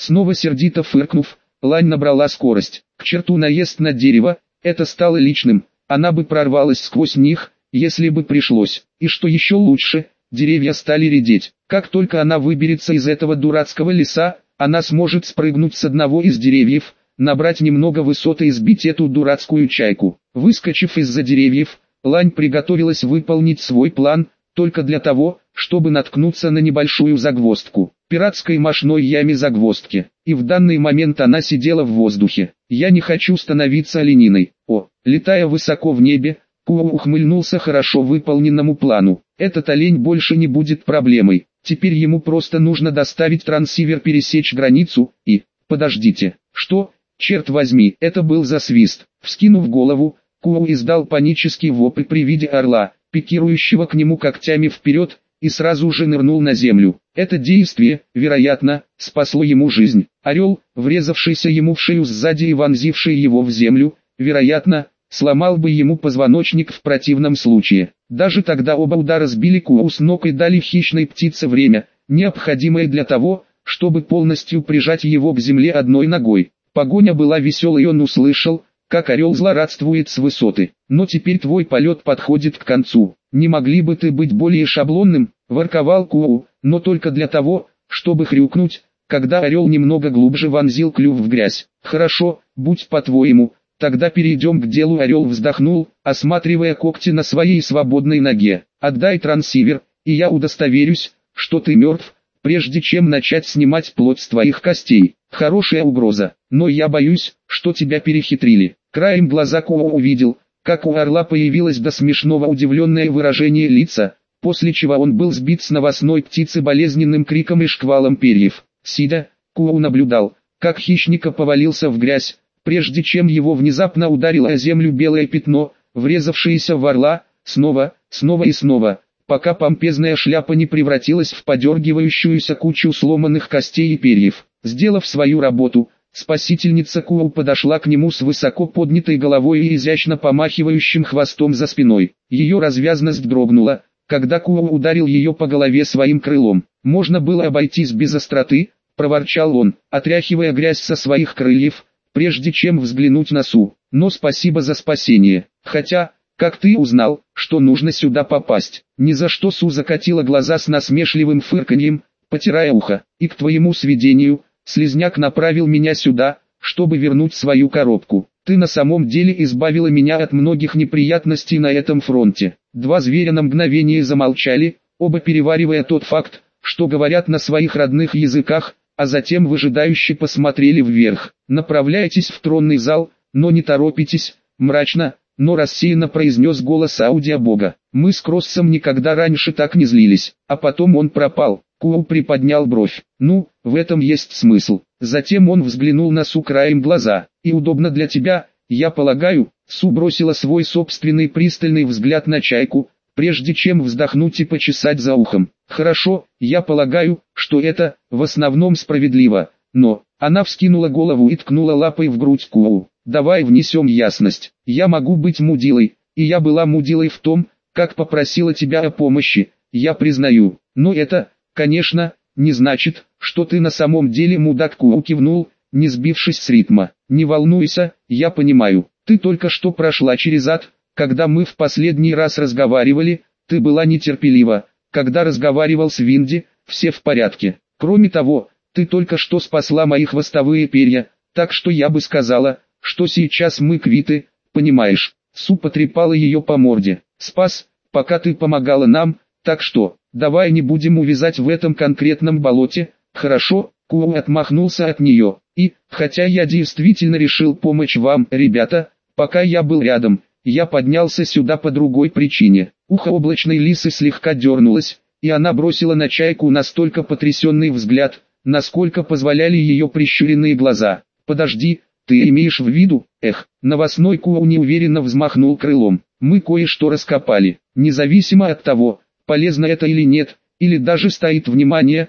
Снова сердито фыркнув, лань набрала скорость. К черту наезд на дерево, это стало личным, она бы прорвалась сквозь них, если бы пришлось. И что еще лучше, деревья стали редеть. Как только она выберется из этого дурацкого леса, она сможет спрыгнуть с одного из деревьев, набрать немного высоты и сбить эту дурацкую чайку. Выскочив из-за деревьев, лань приготовилась выполнить свой план, только для того, чтобы наткнуться на небольшую загвоздку. Пиратской мошной яме загвоздки. И в данный момент она сидела в воздухе. «Я не хочу становиться олениной». Летая высоко в небе, Куо ухмыльнулся хорошо выполненному плану. Этот олень больше не будет проблемой. Теперь ему просто нужно доставить трансивер, пересечь границу и... Подождите, что? Черт возьми, это был за свист. Вскинув голову, Куо издал панический вопль при виде орла, пикирующего к нему когтями вперед, и сразу же нырнул на землю. Это действие, вероятно, спасло ему жизнь. Орел, врезавшийся ему в шею сзади и вонзивший его в землю, вероятно, сломал бы ему позвоночник в противном случае. Даже тогда оба удара сбили Куо с ног и дали хищной птице время, необходимое для того, чтобы полностью прижать его к земле одной ногой. Погоня была веселой, и он услышал, как орел злорадствует с высоты. «Но теперь твой полет подходит к концу. Не могли бы ты быть более шаблонным?» – ворковал Куо, но только для того, чтобы хрюкнуть, когда орел немного глубже вонзил клюв в грязь. «Хорошо, будь по-твоему, тогда перейдем к делу». Орел вздохнул, осматривая когти на своей свободной ноге. «Отдай трансивер, и я удостоверюсь, что ты мертв, прежде чем начать снимать плоть с твоих костей». Хорошая угроза, но я боюсь, что тебя перехитрили. Краем глаза Куо увидел, как у орла появилось до смешного удивленное выражение лица, после чего он был сбит с новостной птицы болезненным криком и шквалом перьев. Сидя, Куо наблюдал, как хищника повалился в грязь, прежде чем его внезапно ударило о землю белое пятно, врезавшееся в орла, снова и снова, пока помпезная шляпа не превратилась в подергивающуюся кучу сломанных костей и перьев. Сделав свою работу, спасительница Куо подошла к нему с высоко поднятой головой и изящно помахивающим хвостом за спиной. Ее развязность дрогнула, когда Куо ударил ее по голове своим крылом. «Можно было обойтись без остроты», — проворчал он, отряхивая грязь со своих крыльев, прежде чем взглянуть на Су. «Но спасибо за спасение. Хотя, как ты узнал, что нужно сюда попасть?» «Ни за что». Су закатила глаза с насмешливым фырканьем, потирая ухо. «И к твоему сведению, слизняк направил меня сюда, чтобы вернуть свою коробку. Ты на самом деле избавила меня от многих неприятностей на этом фронте». Два зверя на мгновение замолчали, оба переваривая тот факт, что говорят на своих родных языках, а затем выжидающе посмотрели вверх. «Направляйтесь в тронный зал, но не торопитесь», мрачно, но рассеянно произнес голос аудиобога. «Мы с Кроссом никогда раньше так не злились, а потом он пропал». Куо приподнял бровь. «Ну, в этом есть смысл». Затем он взглянул на Су краем глаза. «И удобно для тебя, я полагаю?» Су бросила свой собственный пристальный взгляд на чайку, прежде чем вздохнуть и почесать за ухом. «Хорошо, я полагаю, что это, в основном справедливо, но...» Она вскинула голову и ткнула лапой в грудь Куо. «Давай внесем ясность. Я могу быть мудилой, и я была мудилой в том, как попросила тебя о помощи, я признаю. Но это, конечно, не значит, что ты на самом деле мудак». Куо кивнул, не сбившись с ритма. «Не волнуйся, я понимаю. Ты только что прошла через ад, когда мы в последний раз разговаривали, ты была нетерпелива. Когда разговаривал с Винди, все в порядке. Кроме того, ты только что спасла мои хвостовые перья, так что я бы сказала, что сейчас мы квиты, понимаешь?» Су потрепала ее по морде. «Спас, пока ты помогала нам, так что, давай не будем увязать в этом конкретном болоте, хорошо?» Куо отмахнулся от нее. «И, хотя я действительно решил помочь вам, ребята, пока я был рядом, я поднялся сюда по другой причине». Ухо облачной лисы слегка дернулось, и она бросила на чайку настолько потрясенный взгляд, насколько позволяли ее прищуренные глаза. «Подожди, ты имеешь в виду?» Новостной Куо неуверенно взмахнул крылом. «Мы кое-что раскопали. Независимо от того, полезно это или нет, или даже стоит внимание,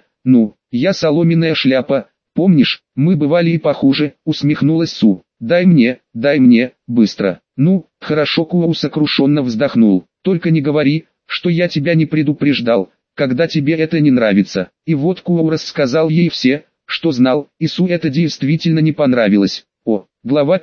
я соломенная шляпа, помнишь, мы бывали и похуже», усмехнулась Су. Дай мне, быстро». «Ну, хорошо». Куо сокрушенно вздохнул. «Только не говори, что я тебя не предупреждал, когда тебе это не нравится». И вот Куо рассказал ей все, что знал, Ису это действительно не понравилось. Глава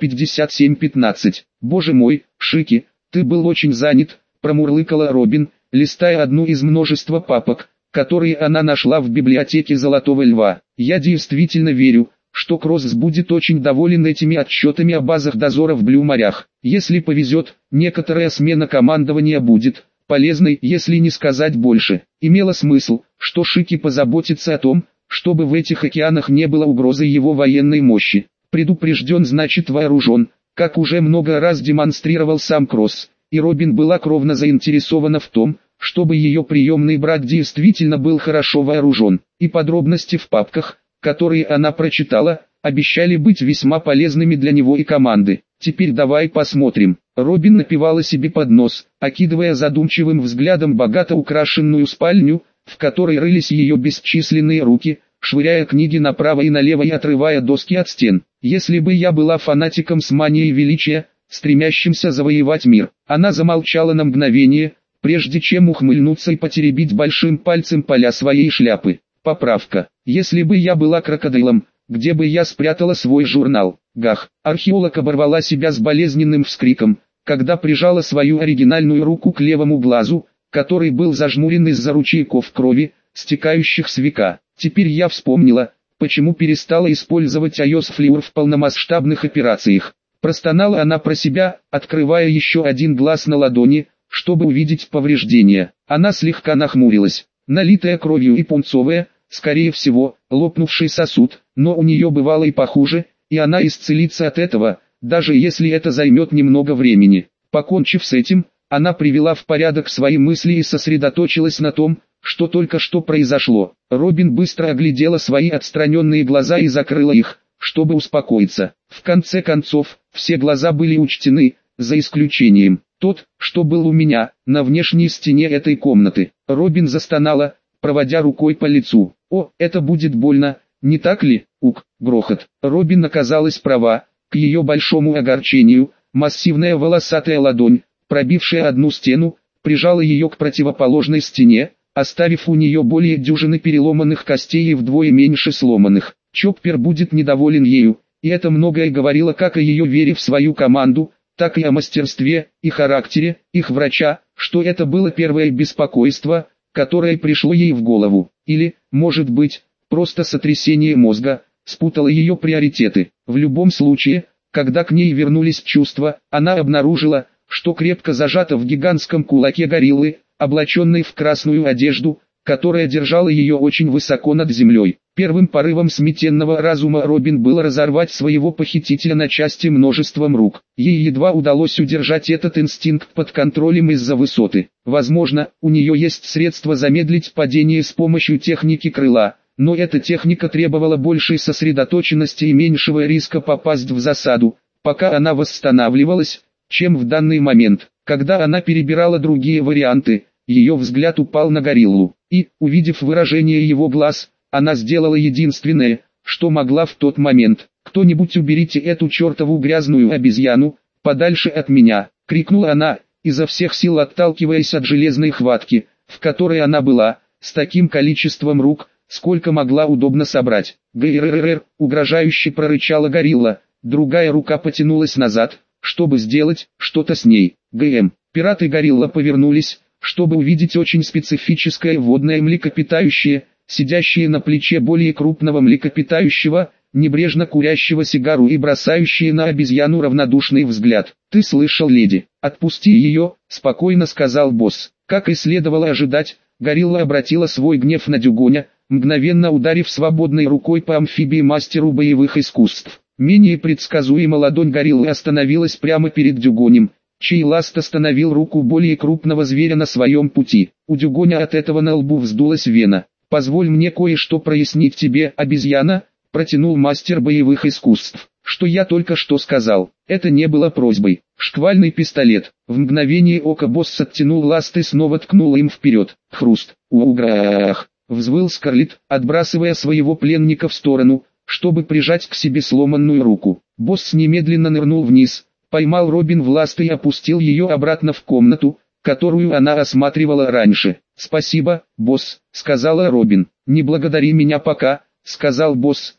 57:15. «Боже мой, Шики, ты был очень занят», промурлыкала Робин, листая одну из множества папок, которые она нашла в библиотеке Золотого Льва. «Я действительно верю, что Кросс будет очень доволен этими отчетами о базах дозора в Блю-морях. Если повезет, некоторая смена командования будет полезной, если не сказать больше». Имело смысл, что Шики позаботится о том, чтобы в этих океанах не было угрозы его военной мощи. Предупрежден значит вооружен, как уже много раз демонстрировал сам Кросс, и Робин была кровно заинтересована в том, чтобы ее приемный брат действительно был хорошо вооружен, и подробности в папках, которые она прочитала, обещали быть весьма полезными для него и команды. «Теперь давай посмотрим». Робин напевала себе под нос, окидывая задумчивым взглядом богато украшенную спальню, в которой рылись ее бесчисленные руки, швыряя книги направо и налево и отрывая доски от стен. «Если бы я была фанатиком с манией величия, стремящимся завоевать мир». Она замолчала на мгновение, прежде чем ухмыльнуться и потеребить большим пальцем поля своей шляпы. Поправка. «Если бы я была крокодилом, где бы я спрятала свой журнал?» Гах. Археолог оборвала себя с болезненным вскриком, когда прижала свою оригинальную руку к левому глазу, который был зажмурен из-за ручейков крови, стекающих с века. «Теперь я вспомнила, почему перестала использовать iOS Flior в полномасштабных операциях». Простонала она про себя, открывая еще один глаз на ладони, чтобы увидеть повреждения. Она слегка нахмурилась. Налитая кровью и пунцовая, скорее всего, лопнувший сосуд, но у нее бывало и похуже, и она исцелится от этого, даже если это займет немного времени. Покончив с этим, она привела в порядок свои мысли и сосредоточилась на том, что только что произошло. Робин быстро оглядела свои отстраненные глаза и закрыла их, чтобы успокоиться. В конце концов, все глаза были учтены, за исключением тот, что был у меня, на внешней стене этой комнаты. Робин застонала, проводя рукой по лицу. «О, это будет больно, не так ли?» Грохот. Робин оказалась права. К ее большому огорчению, массивная волосатая ладонь, пробившая одну стену, прижала ее к противоположной стене, оставив у нее более дюжины переломанных костей и вдвое меньше сломанных. Чоппер будет недоволен ею, и это многое говорило как о ее вере в свою команду, так и о мастерстве и характере их врача, что это было первое беспокойство, которое пришло ей в голову. Или, может быть, просто сотрясение мозга спутало ее приоритеты. В любом случае, когда к ней вернулись чувства, она обнаружила, что крепко зажата в гигантском кулаке гориллы, облаченной в красную одежду, которая держала ее очень высоко над землей. Первым порывом сметенного разума Робин было разорвать своего похитителя на части множеством рук. Ей едва удалось удержать этот инстинкт под контролем из-за высоты. Возможно, у нее есть средства замедлить падение с помощью техники крыла, но эта техника требовала большей сосредоточенности и меньшего риска попасть в засаду, пока она восстанавливалась, чем в данный момент. Когда она перебирала другие варианты, ее взгляд упал на гориллу, и, увидев выражение его глаз, она сделала единственное, что могла в тот момент. «Кто-нибудь уберите эту чертову грязную обезьяну, подальше от меня!» — крикнула она, изо всех сил отталкиваясь от железной хватки, в которой она была, с таким количеством рук, сколько могла удобно собрать. «Гррррр!» — угрожающе прорычала горилла, другая рука потянулась назад, чтобы сделать что-то с ней. Пираты горилла повернулись, чтобы увидеть очень специфическое водное млекопитающее, сидящее на плече более крупного млекопитающего, небрежно курящего сигару и бросающее на обезьяну равнодушный взгляд. «Ты слышал, леди? Отпусти ее», — спокойно сказал босс. Как и следовало ожидать, горилла обратила свой гнев на Дюгоня, мгновенно ударив свободной рукой по амфибии-мастеру боевых искусств. Менее предсказуемо ладонь гориллы остановилась прямо перед Дюгонем, чей ласт остановил руку более крупного зверя на своем пути. У Дюгоня от этого на лбу вздулась вена. «Позволь мне кое-что прояснить тебе, обезьяна», — протянул мастер боевых искусств. «Что я только что сказал, это не было просьбой». Шквальный пистолет. В мгновение ока босс оттянул ласт и снова ткнул им вперед. Хруст. «Уграх!» — взвыл Скарлетт, отбрасывая своего пленника в сторону, чтобы прижать к себе сломанную руку. Босс немедленно нырнул вниз, поймал Робин в ласт и опустил ее обратно в комнату, которую она осматривала раньше. «Спасибо, босс», — сказала Робин. «Не благодари меня пока», — сказал босс,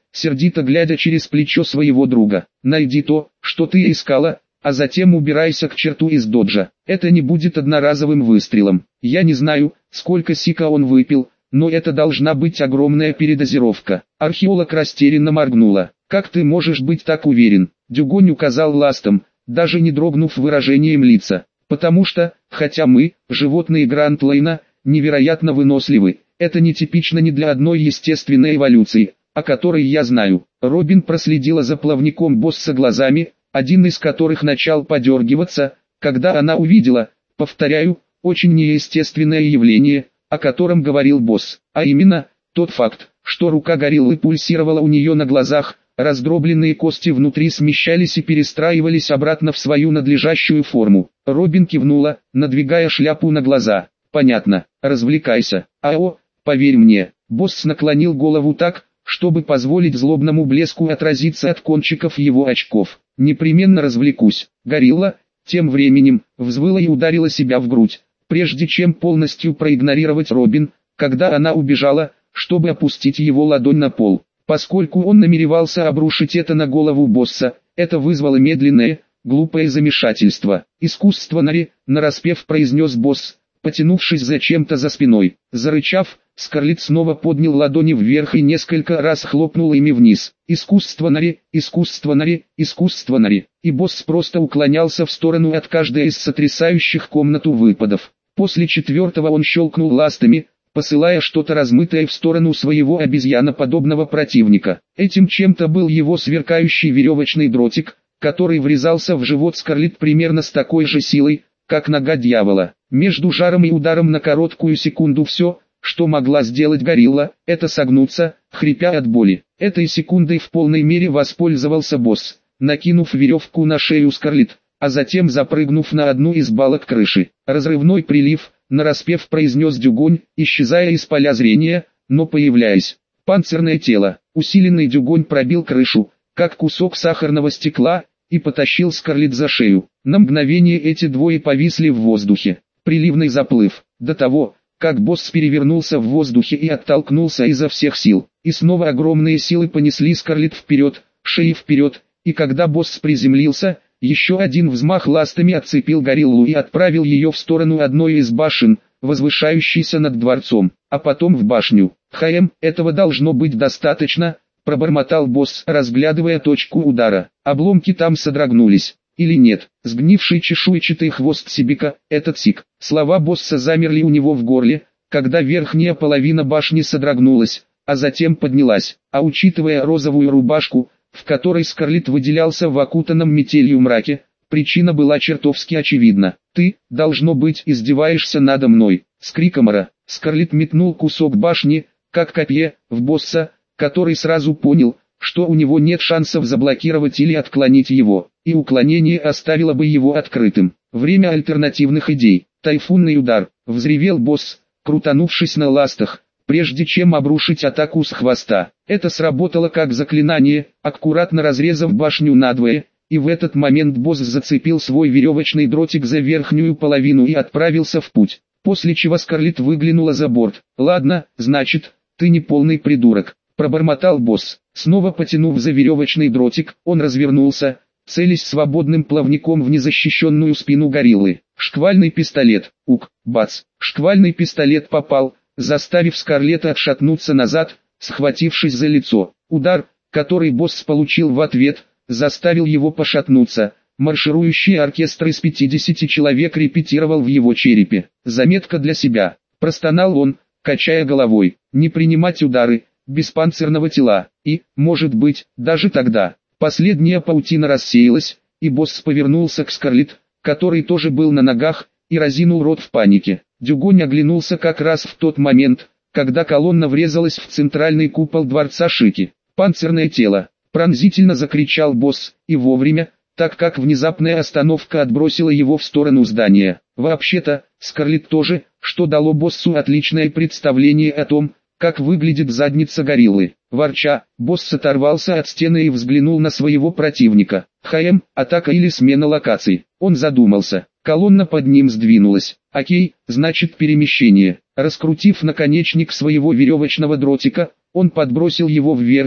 сердито глядя через плечо своего друга. «Найди то, что ты искала, а затем убирайся к черту из доджа. Это не будет одноразовым выстрелом. Я не знаю, сколько сика он выпил, но это должна быть огромная передозировка». Археолог растерянно моргнула. «Как ты можешь быть так уверен?» Дюгонь указал ластом, даже не дрогнув выражением лица. «Потому что, хотя мы, животные Грант-Лейна, невероятно выносливы, это нетипично ни для одной естественной эволюции, о которой я знаю». Робин проследила за плавником босса глазами, один из которых начал подергиваться, когда она увидела, повторяю, очень неестественное явление, о котором говорил босс, а именно, тот факт, что рука гориллы пульсировала у нее на глазах, раздробленные кости внутри смещались и перестраивались обратно в свою надлежащую форму. Робин кивнула, надвигая шляпу на глаза. «Понятно, развлекайся. Ао, поверь мне». Босс наклонил голову так, чтобы позволить злобному блеску отразиться от кончиков его очков. «Непременно развлекусь». Горилла, тем временем, взвыла и ударила себя в грудь, прежде чем полностью проигнорировать Робин, когда она убежала, чтобы опустить его ладонь на пол. Поскольку он намеревался обрушить это на голову босса, это вызвало медленное, глупое замешательство. «Искусство Нари», нараспев произнес босс, потянувшись за чем-то за спиной. Зарычав, Скарлетт снова поднял ладони вверх и несколько раз хлопнул ими вниз. «Искусство Нари, искусство Нари, искусство Нари». И босс просто уклонялся в сторону от каждой из сотрясающих комнату выпадов. После четвертого он щелкнул ластами, посылая что-то размытое в сторону своего обезьяноподобного противника. Этим чем-то был его сверкающий веревочный дротик, который врезался в живот Скарлетт примерно с такой же силой, как нога дьявола. Между жаром и ударом на короткую секунду все, что могла сделать горилла, это согнуться, хрипя от боли. Этой секундой в полной мере воспользовался босс, накинув веревку на шею Скарлетт, а затем запрыгнув на одну из балок крыши. «Разрывной прилив», нараспев произнес Дюгонь, исчезая из поля зрения, но появляясь. Панцирное тело. Усиленный Дюгонь пробил крышу, как кусок сахарного стекла, и потащил Скарлетт за шею. На мгновение эти двое повисли в воздухе. Приливный заплыв. До того, как босс перевернулся в воздухе и оттолкнулся изо всех сил. И снова огромные силы понесли Скарлетт вперед, шеей вперед, и когда босс приземлился, еще один взмах ластами отцепил гориллу и отправил ее в сторону одной из башен, возвышающейся над дворцом, а потом в башню. Этого должно быть достаточно», — пробормотал босс, разглядывая точку удара. «Обломки там содрогнулись. Или нет?» Сгнивший чешуйчатый хвост Сибика, этот сик. Слова босса замерли у него в горле, когда верхняя половина башни содрогнулась, а затем поднялась. А учитывая розовую рубашку, в которой Скарлетт выделялся в окутанном метелью мраке, причина была чертовски очевидна. «Ты, должно быть, издеваешься надо мной!» С криком «Ара!» Скарлетт метнул кусок башни, как копье, в босса, который сразу понял, что у него нет шансов заблокировать или отклонить его, и уклонение оставило бы его открытым. Время альтернативных идей. «Тайфунный удар!» — взревел босс, крутанувшись на ластах, прежде чем обрушить атаку с хвоста. Это сработало как заклинание, аккуратно разрезав башню надвое, и в этот момент босс зацепил свой веревочный дротик за верхнюю половину и отправился в путь, после чего Скарлетт выглянула за борт. «Ладно, значит, ты не полный придурок», — пробормотал босс. Снова потянув за веревочный дротик, он развернулся, целясь свободным плавником в незащищенную спину гориллы. Шквальный пистолет, бац, шквальный пистолет попал, заставив Скарлетт отшатнуться назад, схватившись за лицо. Удар, который босс получил в ответ, заставил его пошатнуться. Марширующий оркестр из 50 человек репетировал в его черепе. «Заметка для себя», — простонал он, качая головой. «Не принимать удары, без панцирного тела, и, может быть, даже тогда». Последняя паутина рассеялась, и босс повернулся к Скарлетт, который тоже был на ногах, и разинул рот в панике. Дюгонь оглянулся как раз в тот момент, когда колонна врезалась в центральный купол дворца Шики. «Панцирное тело!» — пронзительно закричал босс, и вовремя, так как внезапная остановка отбросила его в сторону здания. Вообще-то, Скарлетт тоже, что дало боссу отличное представление о том, как выглядит задница гориллы. Ворча, босс оторвался от стены и взглянул на своего противника. Атака или смена локаций. Он задумался. Колонна под ним сдвинулась. Окей, значит перемещение. Раскрутив наконечник своего веревочного дротика, он подбросил его вверх,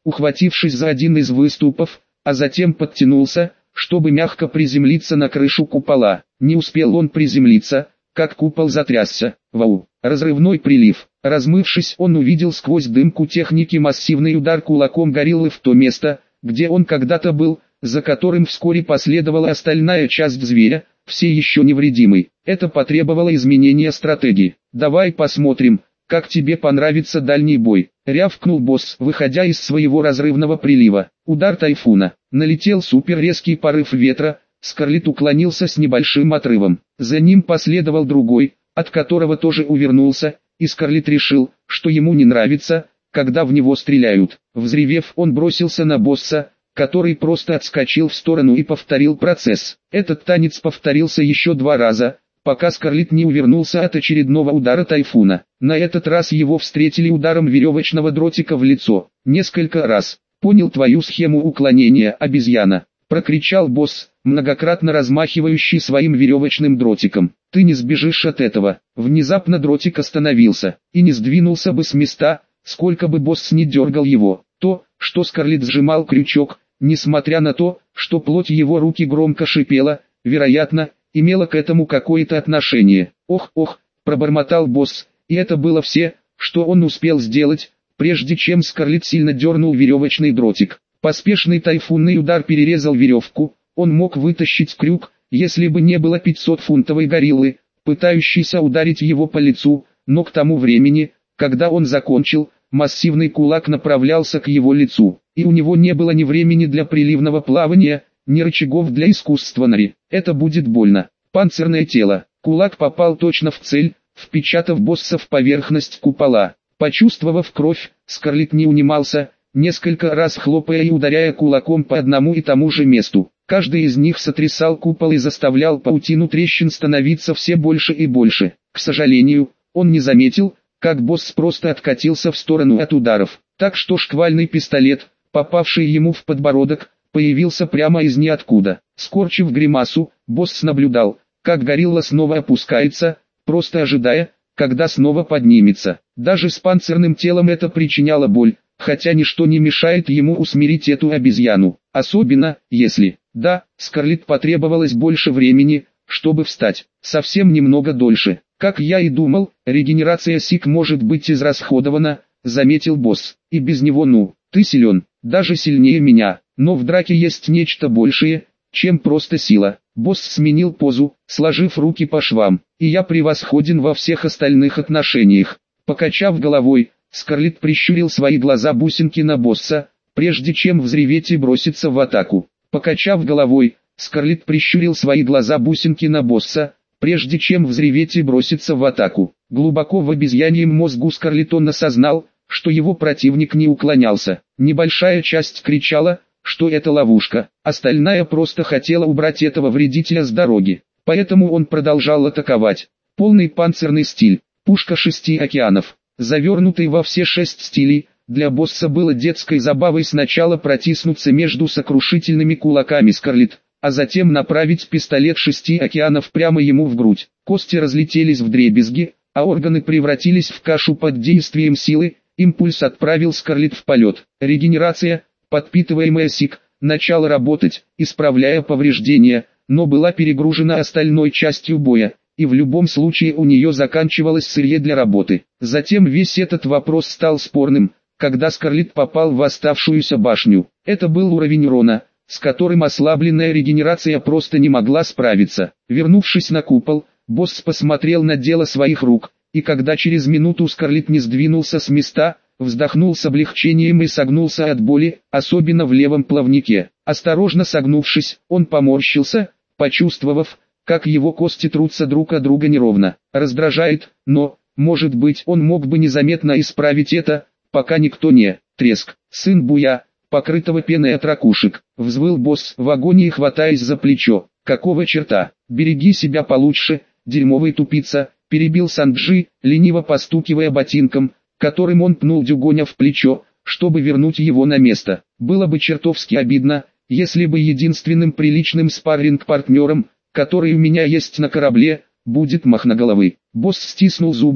ухватившись за один из выступов, а затем подтянулся, чтобы мягко приземлиться на крышу купола. Не успел он приземлиться, как купол затрясся. Вау! Разрывной прилив. Размывшись, он увидел сквозь дымку техники массивный удар кулаком гориллы в то место, где он когда-то был, за которым вскоре последовала остальная часть зверя, все еще невредимый. Это потребовало изменения стратегии. «Давай посмотрим, как тебе понравится дальний бой», — рявкнул босс, выходя из своего разрывного прилива. Удар тайфуна. Налетел суперрезкий порыв ветра, Скарлетт уклонился с небольшим отрывом. За ним последовал другой, от которого тоже увернулся, и Скарлетт решил, что ему не нравится, когда в него стреляют. Взревев, он бросился на босса, который просто отскочил в сторону и повторил процесс. Этот танец повторился еще 2 раза, пока Скарлетт не увернулся от очередного удара тайфуна. На этот раз его встретили ударом веревочного дротика в лицо. Несколько раз. «Понял твою схему уклонения, обезьяна», — прокричал босс, многократно размахивающий своим веревочным дротиком. «Ты не сбежишь от этого». Внезапно дротик остановился, и не сдвинулся бы с места, сколько бы босс не дергал его. То, что Скарлетт сжимал крючок, несмотря на то, что плоть его руки громко шипела, вероятно, имела к этому какое-то отношение. «Ох, ох», — пробормотал босс, и это было все, что он успел сделать, прежде чем Скарлетт сильно дернул веревочный дротик. Поспешный тайфунный удар перерезал веревку, он мог вытащить крюк, если бы не было 500-фунтовой гориллы, пытающейся ударить его по лицу, но к тому времени, когда он закончил, массивный кулак направлялся к его лицу, и у него не было ни времени для приливного плавания, ни рычагов для искусства Нари. Это будет больно. Панцирное тело. Кулак попал точно в цель, впечатав босса в поверхность купола. Почувствовав кровь, Скарлетт не унимался, несколько раз хлопая и ударяя кулаком по одному и тому же месту. Каждый из них сотрясал купол и заставлял паутину трещин становиться все больше и больше. К сожалению, он не заметил, как босс просто откатился в сторону от ударов, так что шквальный пистолет, попавший ему в подбородок, появился прямо из ниоткуда. Скорчив гримасу, босс наблюдал, как горилла снова опускается, просто ожидая, когда снова поднимется. Даже с панцирным телом это причиняло боль, хотя ничто не мешает ему усмирить эту обезьяну, особенно, если... Да, Скарлетт потребовалось больше времени, чтобы встать, совсем немного дольше. Как я и думал, регенерация СИК может быть израсходована, заметил босс, и без него ты силен, даже сильнее меня, но в драке есть нечто большее, чем просто сила. Босс сменил позу, сложив руки по швам, и я превосходен во всех остальных отношениях. Покачав головой, Скарлетт прищурил свои глаза-бусинки на босса, прежде чем взреветь и броситься в атаку. Покачав головой, Скарлетт прищурил свои глаза-бусинки на босса, прежде чем взреветь и броситься в атаку. Глубоко в обезьяньем мозгу Скарлетт он осознал, что его противник не уклонялся. Небольшая часть кричала, что это ловушка, остальная просто хотела убрать этого вредителя с дороги. Поэтому он продолжал атаковать. Полный панцирный стиль, пушка 6 океанов, завернутый во все 6 стилей. Для босса было детской забавой сначала протиснуться между сокрушительными кулаками Скарлетт, а затем направить пистолет 6 океанов прямо ему в грудь. Кости разлетелись вдребезги, а органы превратились в кашу под действием силы. Импульс отправил Скарлетт в полет. Регенерация, подпитываемая СИК, начала работать, исправляя повреждения, но была перегружена остальной частью боя, и в любом случае у нее заканчивалось сырье для работы. Затем весь этот вопрос стал спорным, когда Скарлетт попал в оставшуюся башню. Это был уровень урона, с которым ослабленная регенерация просто не могла справиться. Вернувшись на купол, босс посмотрел на дело своих рук, и когда через минуту Скарлетт не сдвинулся с места, вздохнул с облегчением и согнулся от боли, особенно в левом плавнике. Осторожно согнувшись, он поморщился, почувствовав, как его кости трутся друг от друга неровно. Раздражает, но, может быть, он мог бы незаметно исправить это, пока никто не... Треск. Сын Буя, покрытого пеной от ракушек, взвыл босс в агонии, хватаясь за плечо. Какого черта? Береги себя получше, дерьмовый тупица, перебил Санджи, лениво постукивая ботинком, которым он пнул Дюгоня в плечо, чтобы вернуть его на место. Было бы чертовски обидно, если бы единственным приличным спарринг-партнером, который у меня есть на корабле, будет Махноголовый. Босс стиснул зубы,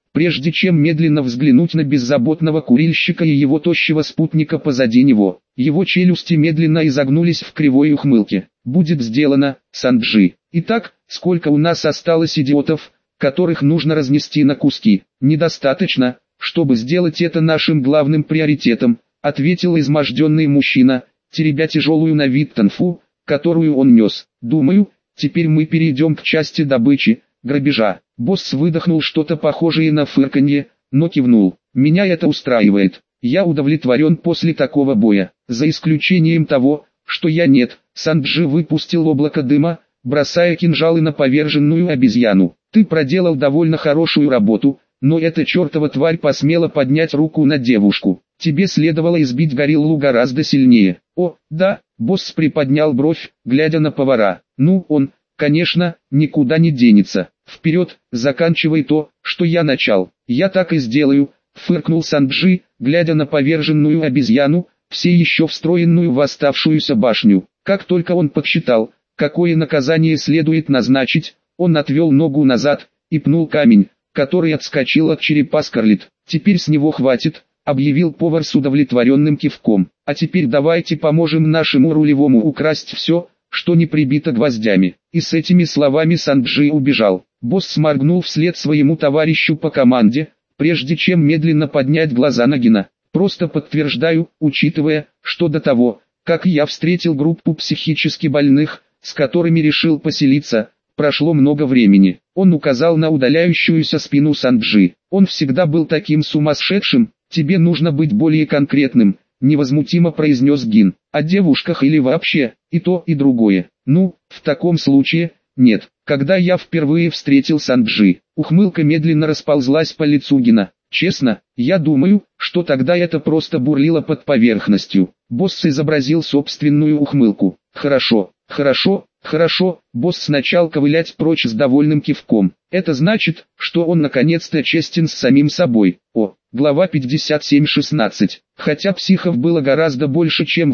прежде чем медленно взглянуть на беззаботного курильщика и его тощего спутника позади него. Его челюсти медленно изогнулись в кривой ухмылке. «Будет сделано, Санджи. Итак, сколько у нас осталось идиотов, которых нужно разнести на куски?» «Недостаточно, чтобы сделать это нашим главным приоритетом», ответил изможденный мужчина, теребя тяжелую на вид конфу, которую он нес. «Думаю, теперь мы перейдем к части добычи, грабежа». Босс выдохнул что-то похожее на фырканье, но кивнул. «Меня это устраивает. Я удовлетворен после такого боя. За исключением того, что я нет». Санджи выпустил облако дыма, бросая кинжалы на поверженную обезьяну. «Ты проделал довольно хорошую работу, но эта чертова тварь посмела поднять руку на девушку. Тебе следовало избить гориллу гораздо сильнее». «О, да», босс приподнял бровь, глядя на повара. «Ну, он, конечно, никуда не денется. Вперед, заканчивай то, что я начал». «Я так и сделаю», фыркнул Санджи, глядя на поверженную обезьяну, все еще встроенную в оставшуюся башню. Как только он подсчитал, какое наказание следует назначить, он отвел ногу назад и пнул камень, который отскочил от черепа Скарлетт. «Теперь с него хватит», объявил повар с удовлетворенным кивком. «А теперь давайте поможем нашему рулевому украсть все, что не прибито гвоздями». И с этими словами Санджи убежал. Босс сморгнул вслед своему товарищу по команде, прежде чем медленно поднять глаза на Гина. «Просто подтверждаю, учитывая, что до того, как я встретил группу психически больных, с которыми решил поселиться, прошло много времени». Он указал на удаляющуюся спину Санджи. «Он всегда был таким сумасшедшим, тебе нужно быть более конкретным», невозмутимо произнес Гин. «О девушках или вообще, и то, и другое». «Ну, в таком случае, нет». Когда я впервые встретил Санджи, ухмылка медленно расползлась по лицу Гина. «Честно, я думаю, что тогда это просто бурлило под поверхностью». Босс изобразил собственную ухмылку. «Хорошо, хорошо, хорошо». Босс начал ковылять прочь с довольным кивком. Это значит, что он наконец-то честен с самим собой. Глава 57:16. Хотя психов было гораздо больше, чем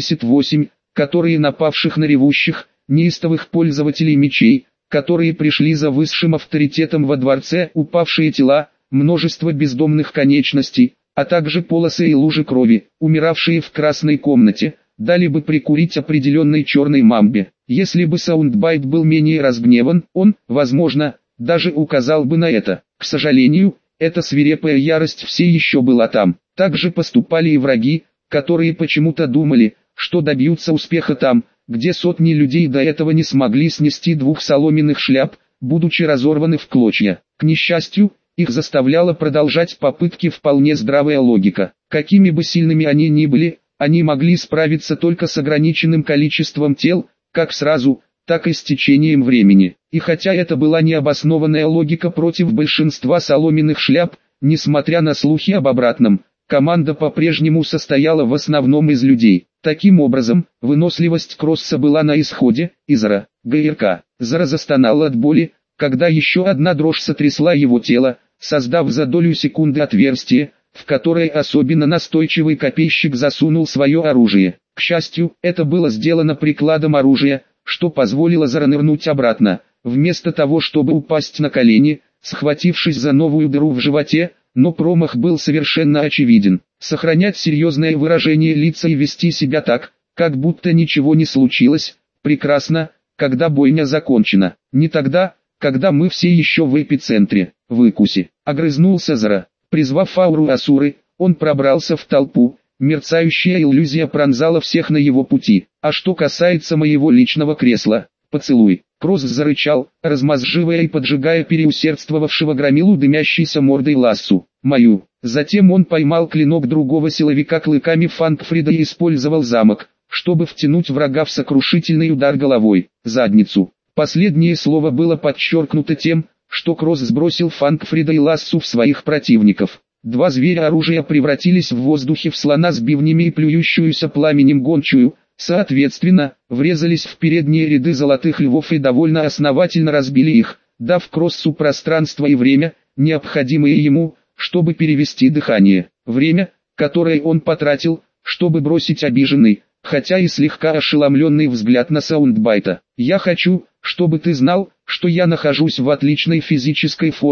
88, которые напавших на ревущих, неистовых пользователей мечей, которые пришли за высшим авторитетом во дворце, упавшие тела, множество бездомных конечностей, а также полосы и лужи крови, умиравшие в красной комнате, дали бы прикурить определенной черной мамбе. Если бы Саундбайт был менее разгневан, он, возможно, даже указал бы на это. К сожалению, эта свирепая ярость все еще была там. Так же поступали и враги, которые почему-то думали, что добьются успеха там, где сотни людей до этого не смогли снести двух соломенных шляп, будучи разорваны в клочья. К несчастью, их заставляла продолжать попытки вполне здравая логика. Какими бы сильными они ни были, они могли справиться только с ограниченным количеством тел, как сразу, так и с течением времени. И хотя это была необоснованная логика против большинства соломенных шляп, несмотря на слухи об обратном, команда по-прежнему состояла в основном из людей. Таким образом, выносливость Кросса была на исходе, и Зара, ГРК. Зара застонал от боли, когда еще одна дрожь сотрясла его тело, создав за долю секунды отверстие, в которое особенно настойчивый копейщик засунул свое оружие. К счастью, это было сделано прикладом оружия, что позволило Заре нырнуть обратно, вместо того чтобы упасть на колени, схватившись за новую дыру в животе, но промах был совершенно очевиден. Сохранять серьезное выражение лица и вести себя так, как будто ничего не случилось, прекрасно, когда бойня закончена. Не тогда, когда мы все еще в эпицентре. «Выкуси», — огрызнулся Зара. Призвав ауру Асуры, он пробрался в толпу, мерцающая иллюзия пронзала всех на его пути. «А что касается моего личного кресла, поцелуй». Кросс зарычал, размазживая и поджигая переусердствовавшего громилу дымящейся мордой лассу. «Мою». Затем он поймал клинок другого силовика клыками Фанкфрида и использовал замок, чтобы втянуть врага в сокрушительный удар головой, задницу. Последнее слово было подчеркнуто тем, что Кросс сбросил Фанкфрида и лассу в своих противников. Два зверя оружия превратились в воздухе в слона с бивнями и плюющуюся пламенем гончую, соответственно, врезались в передние ряды золотых львов и довольно основательно разбили их, дав Кроссу пространство и время, необходимые ему, чтобы перевести дыхание. Время, которое он потратил, чтобы бросить обиженный, хотя и слегка ошеломленный взгляд на Саундбайта. «Я хочу, чтобы ты знал, что я нахожусь в отличной физической форме,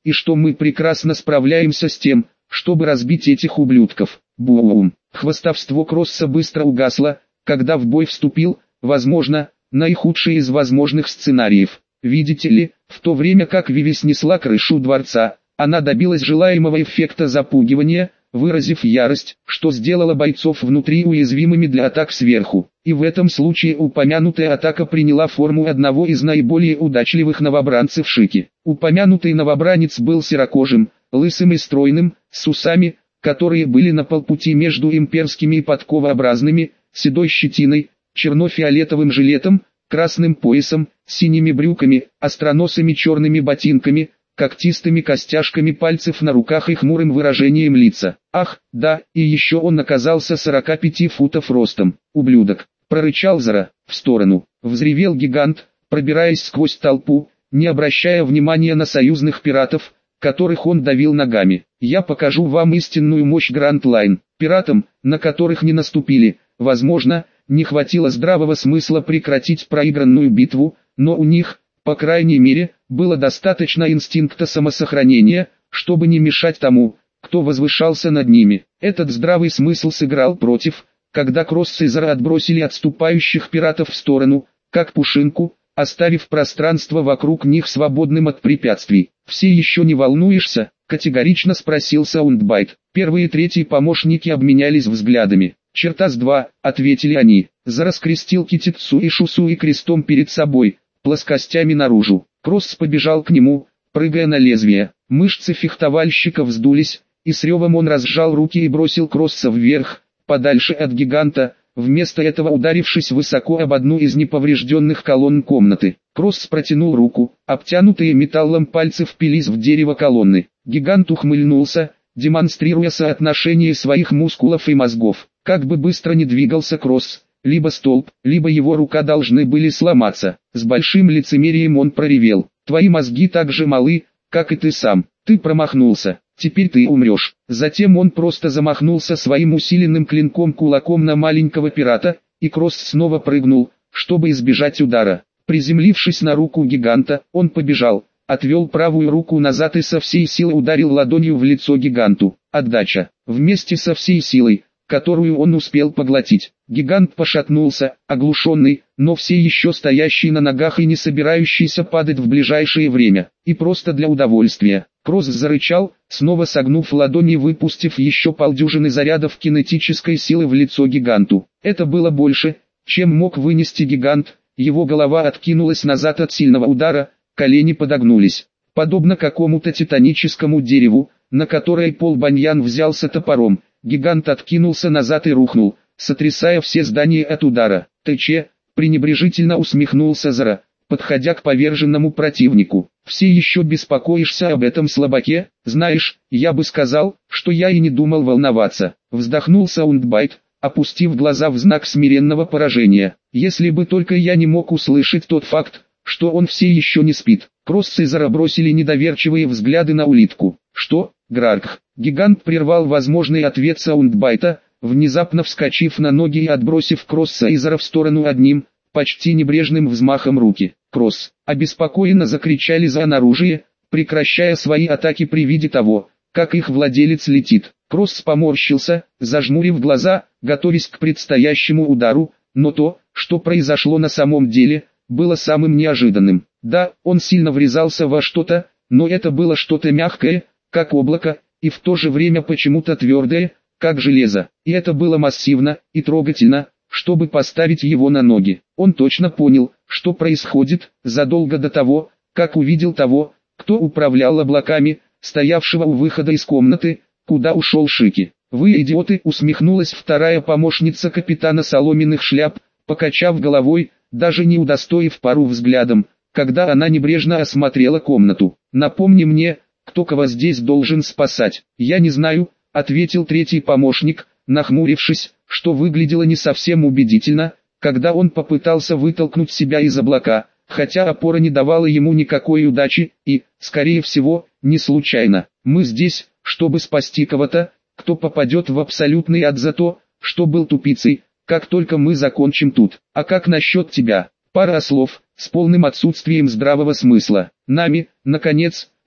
и что мы прекрасно справляемся с тем, чтобы разбить этих ублюдков. Бум. Хвастовство Кросса быстро угасло, когда в бой вступил, возможно, наихудший из возможных сценариев. Видите ли, в то время как Виви снесла крышу дворца, она добилась желаемого эффекта запугивания, выразив ярость, что сделало бойцов внутри уязвимыми для атак сверху. И в этом случае упомянутая атака приняла форму одного из наиболее удачливых новобранцев Шики. Упомянутый новобранец был серокожим, лысым и стройным, с усами, которые были на полпути между имперскими и подковообразными, седой щетиной, черно-фиолетовым жилетом, красным поясом, синими брюками, остроносыми черными ботинками, когтистыми костяшками пальцев на руках и хмурым выражением лица. Ах, да, и еще он оказался 45 футов ростом. Ублюдок, прорычал Зора, в сторону. Взревел гигант, пробираясь сквозь толпу, не обращая внимания на союзных пиратов, которых он давил ногами. Я покажу вам истинную мощь Гранд Лайн. Пиратам, на которых не наступили, возможно, не хватило здравого смысла прекратить проигранную битву, но у них, по крайней мере, было достаточно инстинкта самосохранения, чтобы не мешать тому, кто возвышался над ними. Этот здравый смысл сыграл против, когда Кросс и Зора отбросили отступающих пиратов в сторону, как пушинку, оставив пространство вокруг них свободным от препятствий. «Все еще не волнуешься?» — категорично спросил Саундбайт. Первые и третий помощники обменялись взглядами. «Чертас-2», — ответили они. Зора скрестил Китицу и Шусу и крестом перед собой, плоскостями наружу. Кросс побежал к нему, прыгая на лезвие. Мышцы фехтовальщика вздулись, и с ревом он разжал руки и бросил Кросса вверх, подальше от гиганта, вместо этого ударившись высоко об одну из неповрежденных колонн комнаты. Кросс протянул руку, обтянутые металлом пальцы впились в дерево колонны. Гигант ухмыльнулся, демонстрируя соотношение своих мускулов и мозгов. Как бы быстро ни двигался Кросс, либо столб, либо его рука должны были сломаться. С большим лицемерием он проревел: «Твои мозги так же малы, как и ты сам. Ты промахнулся, теперь ты умрешь». Затем он просто замахнулся своим усиленным клинком кулаком на маленького пирата, и Кросс снова прыгнул, чтобы избежать удара. Приземлившись на руку гиганта, он побежал, отвел правую руку назад и со всей силы ударил ладонью в лицо гиганту. Отдача. Вместе со всей силой, которую он успел поглотить, гигант пошатнулся, оглушенный, но все еще стоящий на ногах и не собирающийся падать в ближайшее время. И просто для удовольствия. Кросс зарычал, снова согнув ладони и выпустив еще полдюжины зарядов кинетической силы в лицо гиганту. Это было больше, чем мог вынести гигант. Его голова откинулась назад от сильного удара, колени подогнулись. Подобно какому-то титаническому дереву, на которое Пол Баньян взялся топором, гигант откинулся назад и рухнул, сотрясая все здания от удара. «ТЧ», пренебрежительно усмехнулся Зора, подходя к поверженному противнику. «Все еще беспокоишься об этом слабаке? Знаешь, я бы сказал, что я и не думал волноваться». Вздохнул Саундбайт, опустив глаза в знак смиренного поражения. «Если бы только я не мог услышать тот факт, что он все еще не спит». Кросс и Зора бросили недоверчивые взгляды на улитку. «Что, Грарк?» Гигант прервал возможный ответ Саундбайта, внезапно вскочив на ноги и отбросив Кросса и Зора в сторону одним, почти небрежным взмахом руки. «Кросс!» — обеспокоенно закричали за оружие, прекращая свои атаки при виде того, как их владелец летит. Кросс поморщился, зажмурив глаза, готовясь к предстоящему удару, но то, что произошло на самом деле, было самым неожиданным. Да, он сильно врезался во что-то, но это было что-то мягкое, как облако, и в то же время почему-то твердое, как железо. И это было массивно и трогательно, чтобы поставить его на ноги. Он точно понял, что происходит, задолго до того, как увидел того, кто управлял облаками, стоявшего у выхода из комнаты, куда ушел Шики. «Вы идиоты!» — усмехнулась вторая помощница капитана Соломенных Шляп, покачав головой, даже не удостоив пару взглядом, когда она небрежно осмотрела комнату. «Напомни мне, кто кого здесь должен спасать». «Я не знаю», — ответил третий помощник, нахмурившись, что выглядело не совсем убедительно, когда он попытался вытолкнуть себя из облака, хотя опора не давала ему никакой удачи, и, скорее всего, не случайно. «Мы здесь, чтобы спасти кого-то, кто попадет в абсолютный ад за то, что был тупицей, как только мы закончим тут. А как насчет тебя?» Пара слов, с полным отсутствием здравого смысла. «Нами, наконец,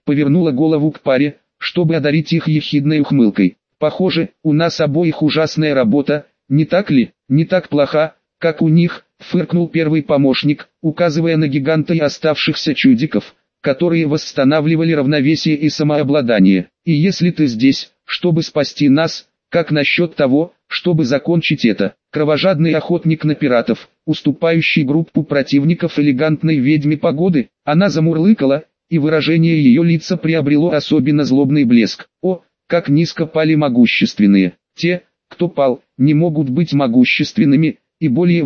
повернула голову к паре, чтобы одарить их ехидной ухмылкой. «Похоже, у нас обоих ужасная работа, не так ли? Не так плоха, как у них», — фыркнул первый помощник, указывая на гиганта и оставшихся чудиков, которые восстанавливали равновесие и самообладание. «И если ты здесь, чтобы спасти нас, как насчет того, чтобы закончить это?» Кровожадный охотник на пиратов, уступающий группу противников элегантной ведьме погоды, она замурлыкала, и выражение ее лица приобрело особенно злобный блеск. «О, как низко пали могущественные! Те, кто пал, не могут быть могущественными, и более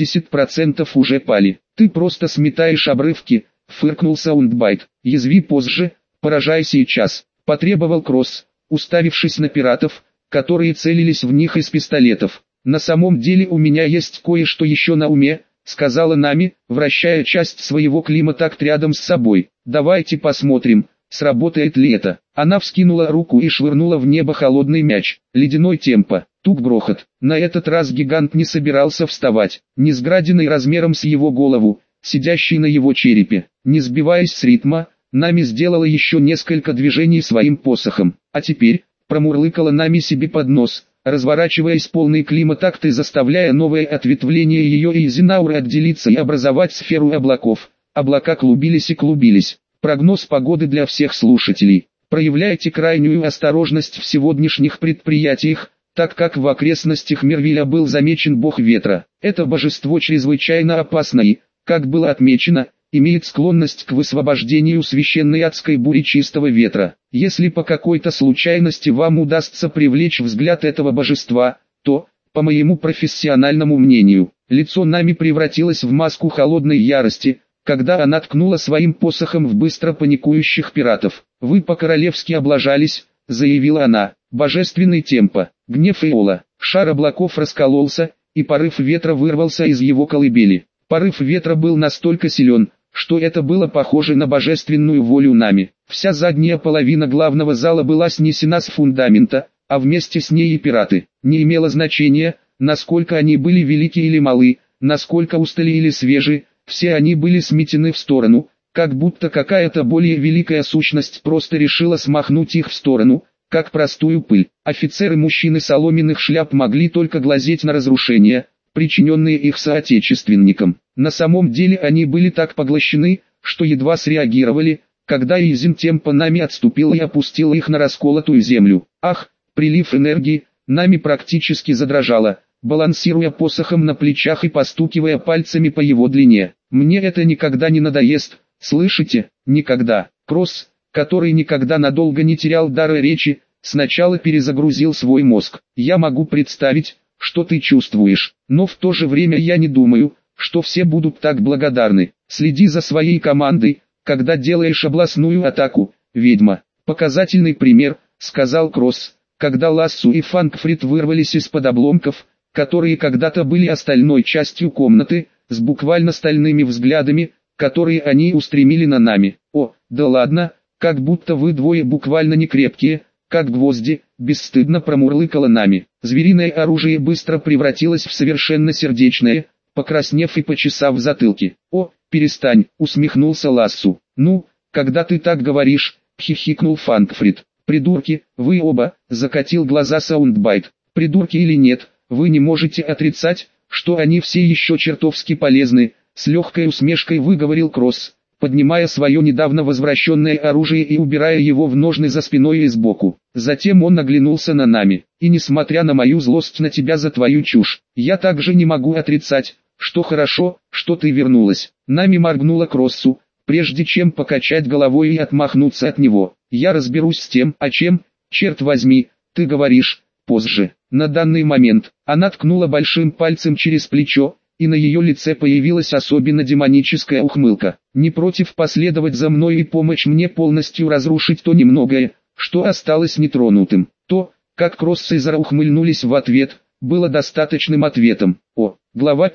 80% уже пали. Ты просто сметаешь обрывки», — фыркнул Саундбайт. «Язви позже, поражай сейчас», — потребовал Кросс, уставившись на пиратов, которые целились в них из пистолетов. «На самом деле у меня есть кое-что еще на уме», — сказала Нами, вращая часть своего климатакт рядом с собой. «Давайте посмотрим, сработает ли это». Она вскинула руку и швырнула в небо холодный мяч. Ледяной темпо. Тук грохот. На этот раз гигант не собирался вставать. Несграденный размером с его голову, сидящий на его черепе. Не сбиваясь с ритма, Нами сделала еще несколько движений своим посохом. «А теперь», — промурлыкала Нами себе под нос, разворачиваясь полный климатакт и заставляя новое ответвление ее и Изинауры отделиться и образовать сферу облаков. Облака клубились и клубились. Прогноз погоды для всех слушателей. Проявляйте крайнюю осторожность в сегодняшних предприятиях, так как в окрестностях Мервиля был замечен бог ветра. Это божество чрезвычайно опасно и, как было отмечено, имеет склонность к высвобождению священной адской бури чистого ветра. Если по какой-то случайности вам удастся привлечь взгляд этого божества, то, по моему профессиональному мнению, лицо Нами превратилось в маску холодной ярости, когда она ткнула своим посохом в быстро паникующих пиратов. «Вы по-королевски облажались», — заявила она. «Божественный темпо, гнев Эола». Шар облаков раскололся, и порыв ветра вырвался из его колыбели. Порыв ветра был настолько силен, что это было похоже на божественную волю Нами. Вся задняя половина главного зала была снесена с фундамента, а вместе с ней и пираты. Не имело значения, насколько они были велики или малы, насколько устали или свежи, все они были сметены в сторону, как будто какая-то более великая сущность просто решила смахнуть их в сторону, как простую пыль. Офицеры-мужчины соломенных шляп могли только глазеть на разрушения, причиненные их соотечественникам. На самом деле они были так поглощены, что едва среагировали, когда Изин темпо Нами отступила и опустила их на расколотую землю. Ах, прилив энергии, Нами практически задрожала, балансируя посохом на плечах и постукивая пальцами по его длине. «Мне это никогда не надоест, слышите? Никогда». Кросс, который никогда надолго не терял дара речи, сначала перезагрузил свой мозг. «Я могу представить, что ты чувствуешь, но в то же время я не думаю, что все будут так благодарны. Следи за своей командой, когда делаешь областную атаку, ведьма». «Показательный пример», — сказал Кросс, когда Лассу и Фанкфрид вырвались из-под обломков, которые когда-то были остальной частью комнаты, с буквально стальными взглядами, которые они устремили на Нами. «О, да ладно, как будто вы двое буквально не крепкие, как гвозди», — бесстыдно промурлыкала Нами. Звериное оружие быстро превратилось в совершенно сердечное, покраснев и почесав в затылке. «О, перестань», — усмехнулся Лассу. «Ну, когда ты так говоришь», — хихикнул Фанкфрид. «Придурки, вы оба», — закатил глаза Саундбайт. «Придурки или нет, вы не можете отрицать, что они все еще чертовски полезны», — с легкой усмешкой выговорил Кросс, поднимая свое недавно возвращенное оружие и убирая его в ножны за спиной и сбоку. Затем он оглянулся на Нами. «И несмотря на мою злость на тебя за твою чушь, я также не могу отрицать, что хорошо, что ты вернулась». Нами моргнула Кроссу, прежде чем покачать головой и отмахнуться от него. «Я разберусь с тем, о чем, черт возьми, ты говоришь, позже». На данный момент, она ткнула большим пальцем через плечо, и на ее лице появилась особенно демоническая ухмылка. «Не против последовать за мной и помочь мне полностью разрушить то немногое, что осталось нетронутым». То, как Кросс и Зара ухмыльнулись в ответ, было достаточным ответом. Глава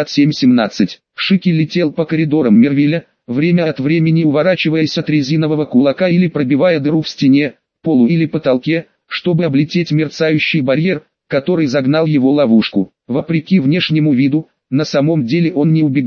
57:17. Шики летел по коридорам Мервиля, время от времени уворачиваясь от резинового кулака или пробивая дыру в стене, полу или потолке, чтобы облететь мерцающий барьер, который загнал его в ловушку. Вопреки внешнему виду, на самом деле он не убегал.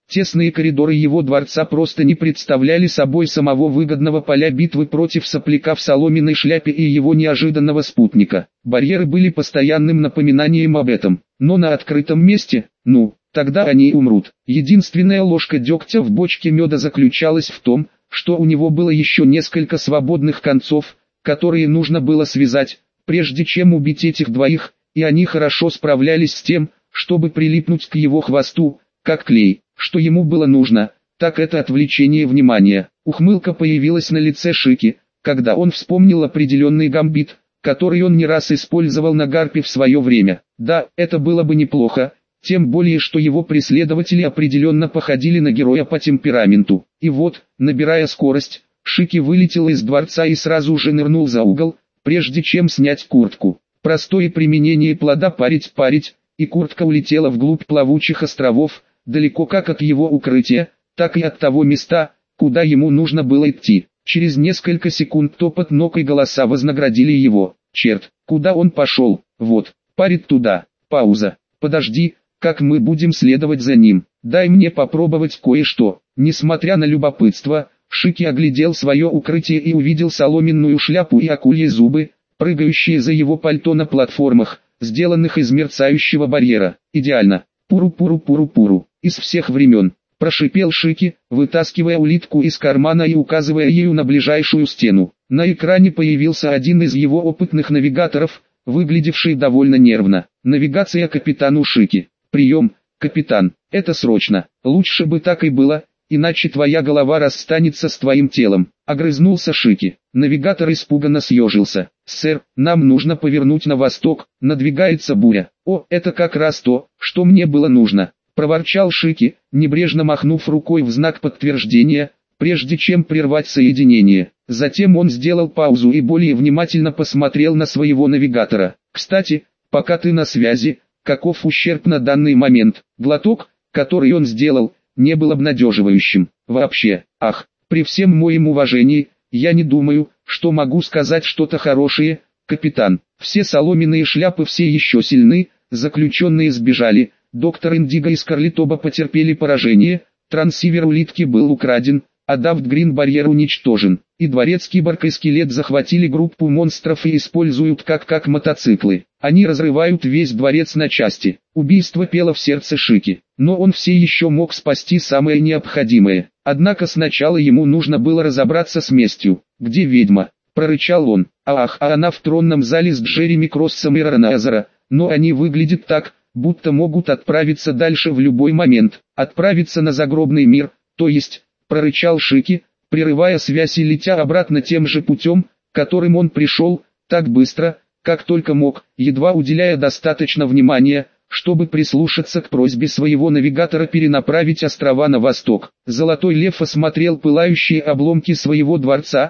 Тесные коридоры его дворца просто не представляли собой самого выгодного поля битвы против сопляка в соломенной шляпе и его неожиданного спутника. Барьеры были постоянным напоминанием об этом, но на открытом месте, тогда они умрут. Единственная ложка дегтя в бочке меда заключалась в том, что у него было еще несколько свободных концов, которые нужно было связать, прежде чем убить этих двоих, и они хорошо справлялись с тем, чтобы прилипнуть к его хвосту, как клей. Что ему было нужно, так это отвлечение внимания. Ухмылка появилась на лице Шики, когда он вспомнил определенный гамбит, который он не раз использовал на Гарпе в свое время. Да, это было бы неплохо, тем более что его преследователи определенно походили на героя по темпераменту. И вот, набирая скорость, Шики вылетел из дворца и сразу же нырнул за угол, прежде чем снять куртку. Простое применение плода парить, и куртка улетела вглубь плавучих островов, далеко как от его укрытия, так и от того места, куда ему нужно было идти. Через несколько секунд топот ног и голоса вознаградили его. Черт, куда он пошел? Вот, парит туда. Пауза. Подожди, как мы будем следовать за ним? Дай мне попробовать кое-что. Несмотря на любопытство, Шики оглядел свое укрытие и увидел соломенную шляпу и акульи зубы, прыгающие за его пальто на платформах, сделанных из мерцающего барьера. Идеально. Пуру-пуру-пуру-пуру. Из всех времен, прошипел Шики, вытаскивая улитку из кармана и указывая ею на ближайшую стену. На экране появился один из его опытных навигаторов, выглядевший довольно нервно. Навигация капитану Шики. Прием, капитан, это срочно. Лучше бы так и было, иначе твоя голова расстанется с твоим телом. Огрызнулся Шики. Навигатор испуганно съежился. «Сэр, нам нужно повернуть на восток, надвигается буря». «О, это как раз то, что мне было нужно», — проворчал Шики, небрежно махнув рукой в знак подтверждения, прежде чем прервать соединение. Затем он сделал паузу и более внимательно посмотрел на своего навигатора. «Кстати, пока ты на связи, каков ущерб на данный момент?» Глоток, который он сделал, не был обнадеживающим. «Вообще, при всем моем уважении, я не думаю, что могу сказать что-то хорошее, капитан. Все соломенные шляпы все еще сильны, заключенные сбежали, доктор Индиго и Скарлетоба потерпели поражение, трансивер улитки был украден, а Давт-Грин барьер уничтожен, и дворец Киборг и Скелет захватили группу монстров и используют как мотоциклы. Они разрывают весь дворец на части». Убийство пело в сердце Шики, но он все еще мог спасти самое необходимое. Однако сначала ему нужно было разобраться с местью. «Где ведьма?» – прорычал он. А она в тронном зале с Джереми Кроссом и Раназера, но они выглядят так, будто могут отправиться дальше в любой момент. Отправиться на загробный мир, то есть, прорычал Шики, прерывая связь и летя обратно тем же путем, которым он пришел, так быстро, как только мог, едва уделяя достаточно внимания, чтобы прислушаться к просьбе своего навигатора перенаправить острова на восток. Золотой Лев осмотрел пылающие обломки своего дворца,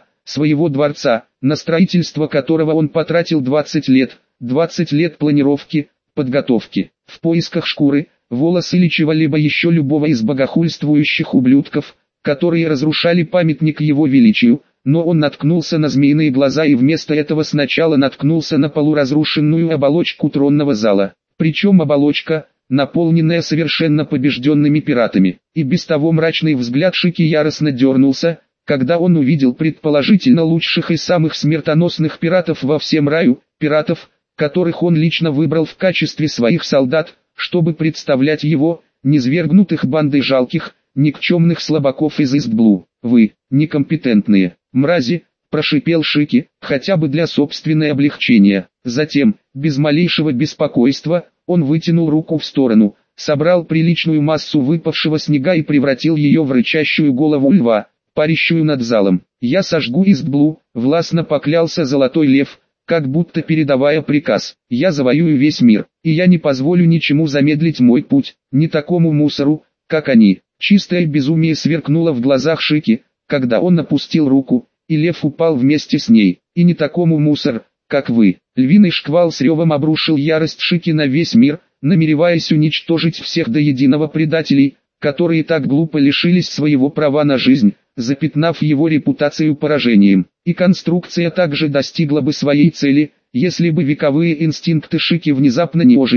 на строительство которого он потратил 20 лет планировки, подготовки, в поисках шкуры, волос или чего-либо еще любого из богохульствующих ублюдков, которые разрушали памятник его величию, но он наткнулся на змеиные глаза и вместо этого сначала наткнулся на полуразрушенную оболочку тронного зала. Причем оболочка, наполненная совершенно побежденными пиратами. И без того мрачный взгляд Шики яростно дернулся, когда он увидел предположительно лучших и самых смертоносных пиратов во всем раю, пиратов, которых он лично выбрал в качестве своих солдат, чтобы представлять его, низвергнутых бандой жалких, никчемных слабаков из Истблу. «Вы, некомпетентные мрази», — прошипел Шики, хотя бы для собственного облегчения. Затем, без малейшего беспокойства, он вытянул руку в сторону, собрал приличную массу выпавшего снега и превратил ее в рычащую голову льва, парящую над залом. «Я сожгу Истблу», — властно поклялся Золотой Лев, как будто передавая приказ. «Я завоюю весь мир, и я не позволю ничему замедлить мой путь, ни такому мусору, как они». Чистое безумие сверкнуло в глазах Шики, когда он опустил руку, и лев упал вместе с ней. «И не такому мусор, как вы». Львиный шквал с ревом обрушил ярость Шики на весь мир, намереваясь уничтожить всех до единого предателей, которые так глупо лишились своего права на жизнь, запятнав его репутацию поражением. И конструкция также достигла бы своей цели, если бы вековые инстинкты Шики внезапно не ожили,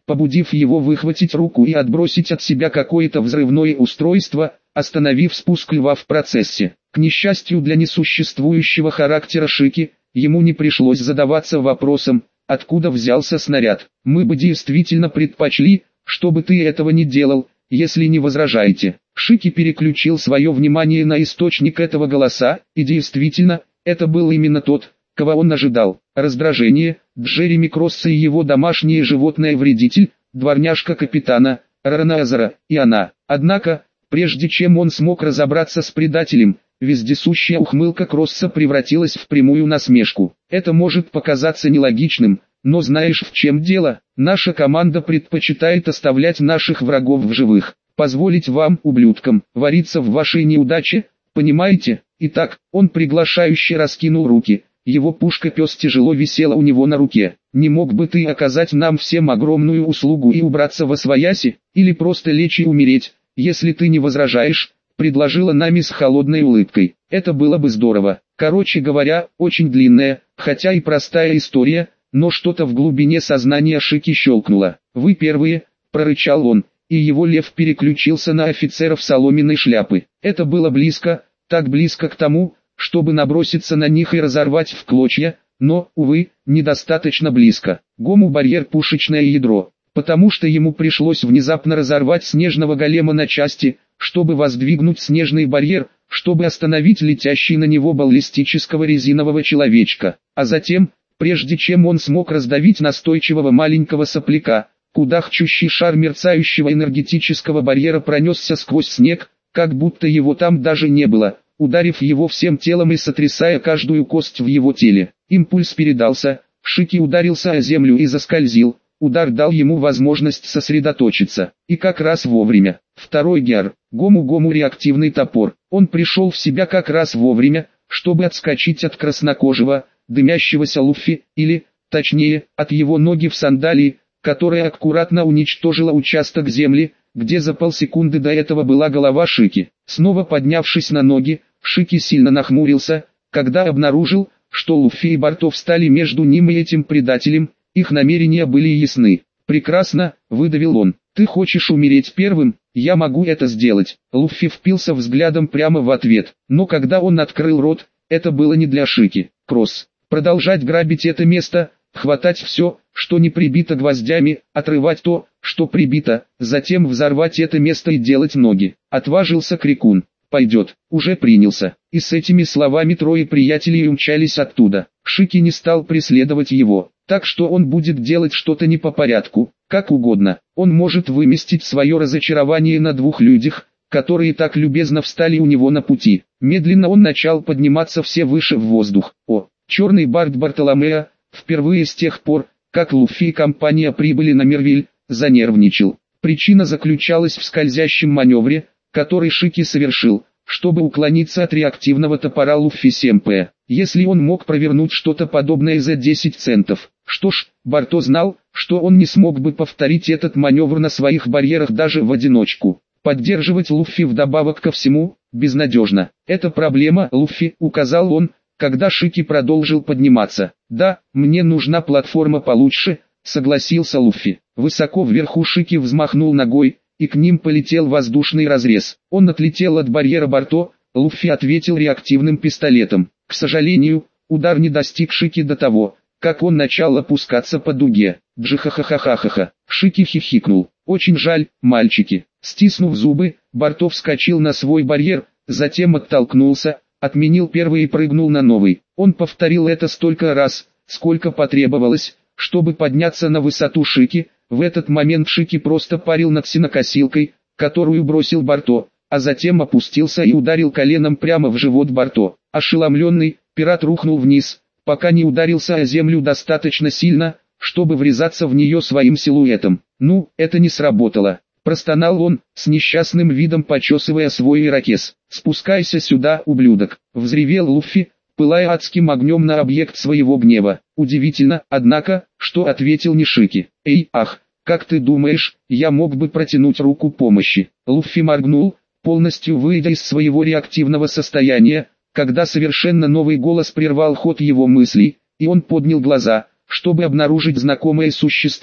побудив его выхватить руку и отбросить от себя какое-то взрывное устройство, остановив спуск льва в процессе. К несчастью для несуществующего характера Шики, ему не пришлось задаваться вопросом, откуда взялся снаряд. Мы бы действительно предпочли, чтобы ты этого не делал, если не возражаете. Шики переключил свое внимание на источник этого голоса, и действительно, это был именно тот, кого он ожидал. Раздражение, Джереми Кросса и его домашнее животное-вредитель, дворняжка капитана, Ранаазера, и она. Однако, прежде чем он смог разобраться с предателем, вездесущая ухмылка Кросса превратилась в прямую насмешку. Это может показаться нелогичным, но знаешь, в чем дело? Наша команда предпочитает оставлять наших врагов в живых. Позволить вам, ублюдкам, вариться в вашей неудаче, понимаете? Итак, он приглашающе раскинул руки. Его пушка-пес тяжело висела у него на руке. «Не мог бы ты оказать нам всем огромную услугу и убраться восвояси, или просто лечь и умереть, если ты не возражаешь?» — предложила Нами с холодной улыбкой. «Это было бы здорово. Короче говоря, очень длинная, хотя и простая история, но что-то в глубине сознания Шики щелкнуло. Вы первые», — прорычал он, и его лев переключился на офицеров соломенной шляпы. Это было близко, так близко к тому, чтобы наброситься на них и разорвать в клочья, но, увы, недостаточно близко. Гому барьер пушечное ядро, потому что ему пришлось внезапно разорвать снежного голема на части, чтобы воздвигнуть снежный барьер, чтобы остановить летящий на него баллистического резинового человечка. А затем, прежде чем он смог раздавить настойчивого маленького сопляка, кудахчущий шар мерцающего энергетического барьера пронесся сквозь снег, как будто его там даже не было, ударив его всем телом и сотрясая каждую кость в его теле. Импульс передался, Шики ударился о землю и заскользил, удар дал ему возможность сосредоточиться. И как раз вовремя. Второй гиар, Гому-Гому реактивный топор. Он пришел в себя как раз вовремя, чтобы отскочить от краснокожего, дымящегося Луффи, или, точнее, от его ноги в сандалии, которая аккуратно уничтожила участок земли, где за полсекунды до этого была голова Шики. Снова поднявшись на ноги, Шики сильно нахмурился, когда обнаружил, что Луффи и Барто встали между ним и этим предателем, их намерения были ясны. «Прекрасно», — выдавил он, — «ты хочешь умереть первым? Я могу это сделать». Луффи впился взглядом прямо в ответ, но когда он открыл рот, это было не для Шики. Кросс. Продолжать грабить это место, хватать все, что не прибито гвоздями, отрывать то, что прибито, затем взорвать это место и делать ноги. Отважился Крикун. «Пойдет, уже принялся». И с этими словами трое приятелей умчались оттуда. Шики не стал преследовать его, так что он будет делать что-то не по порядку, как угодно. Он может выместить свое разочарование на двух людях, которые так любезно встали у него на пути. Медленно он начал подниматься все выше в воздух. О, черный бард Бартоломео, впервые с тех пор, как Луффи и компания прибыли на Мервиль, занервничал. Причина заключалась в скользящем маневре, который Шики совершил, чтобы уклониться от реактивного топора Луффи Семпе. Если он мог провернуть что-то подобное за 10 центов. Что ж, Барто знал, что он не смог бы повторить этот маневр на своих барьерах даже в одиночку. Поддерживать Луффи вдобавок ко всему, безнадежно. «Это проблема, Луффи», — указал он, когда Шики продолжил подниматься. «Да, мне нужна платформа получше», — согласился Луффи. Высоко вверху Шики взмахнул ногой, и к ним полетел воздушный разрез. Он отлетел от барьера Барто, Луффи ответил реактивным пистолетом. К сожалению, удар не достиг Шики до того, как он начал опускаться по дуге. Джихахахахаха. Шики хихикнул. «Очень жаль, мальчики». Стиснув зубы, Барто вскочил на свой барьер, затем оттолкнулся, отменил первый и прыгнул на новый. Он повторил это столько раз, сколько потребовалось, чтобы подняться на высоту Шики. В этот момент Шики просто парил над сенокосилкой, которую бросил Барто, а затем опустился и ударил коленом прямо в живот Барто. Ошеломленный, пират рухнул вниз, пока не ударился о землю достаточно сильно, чтобы врезаться в нее своим силуэтом. «Ну, это не сработало», — простонал он, с несчастным видом почесывая свой ирокез. «Спускайся сюда, ублюдок», — взревел Луффи, пылая адским огнем на объект своего гнева. Удивительно, однако, что ответил не Шики. «Эй, ах, как ты думаешь, я мог бы протянуть руку помощи?» Луффи моргнул, полностью выйдя из своего реактивного состояния, когда совершенно новый голос прервал ход его мыслей, и он поднял глаза, чтобы обнаружить знакомое существо,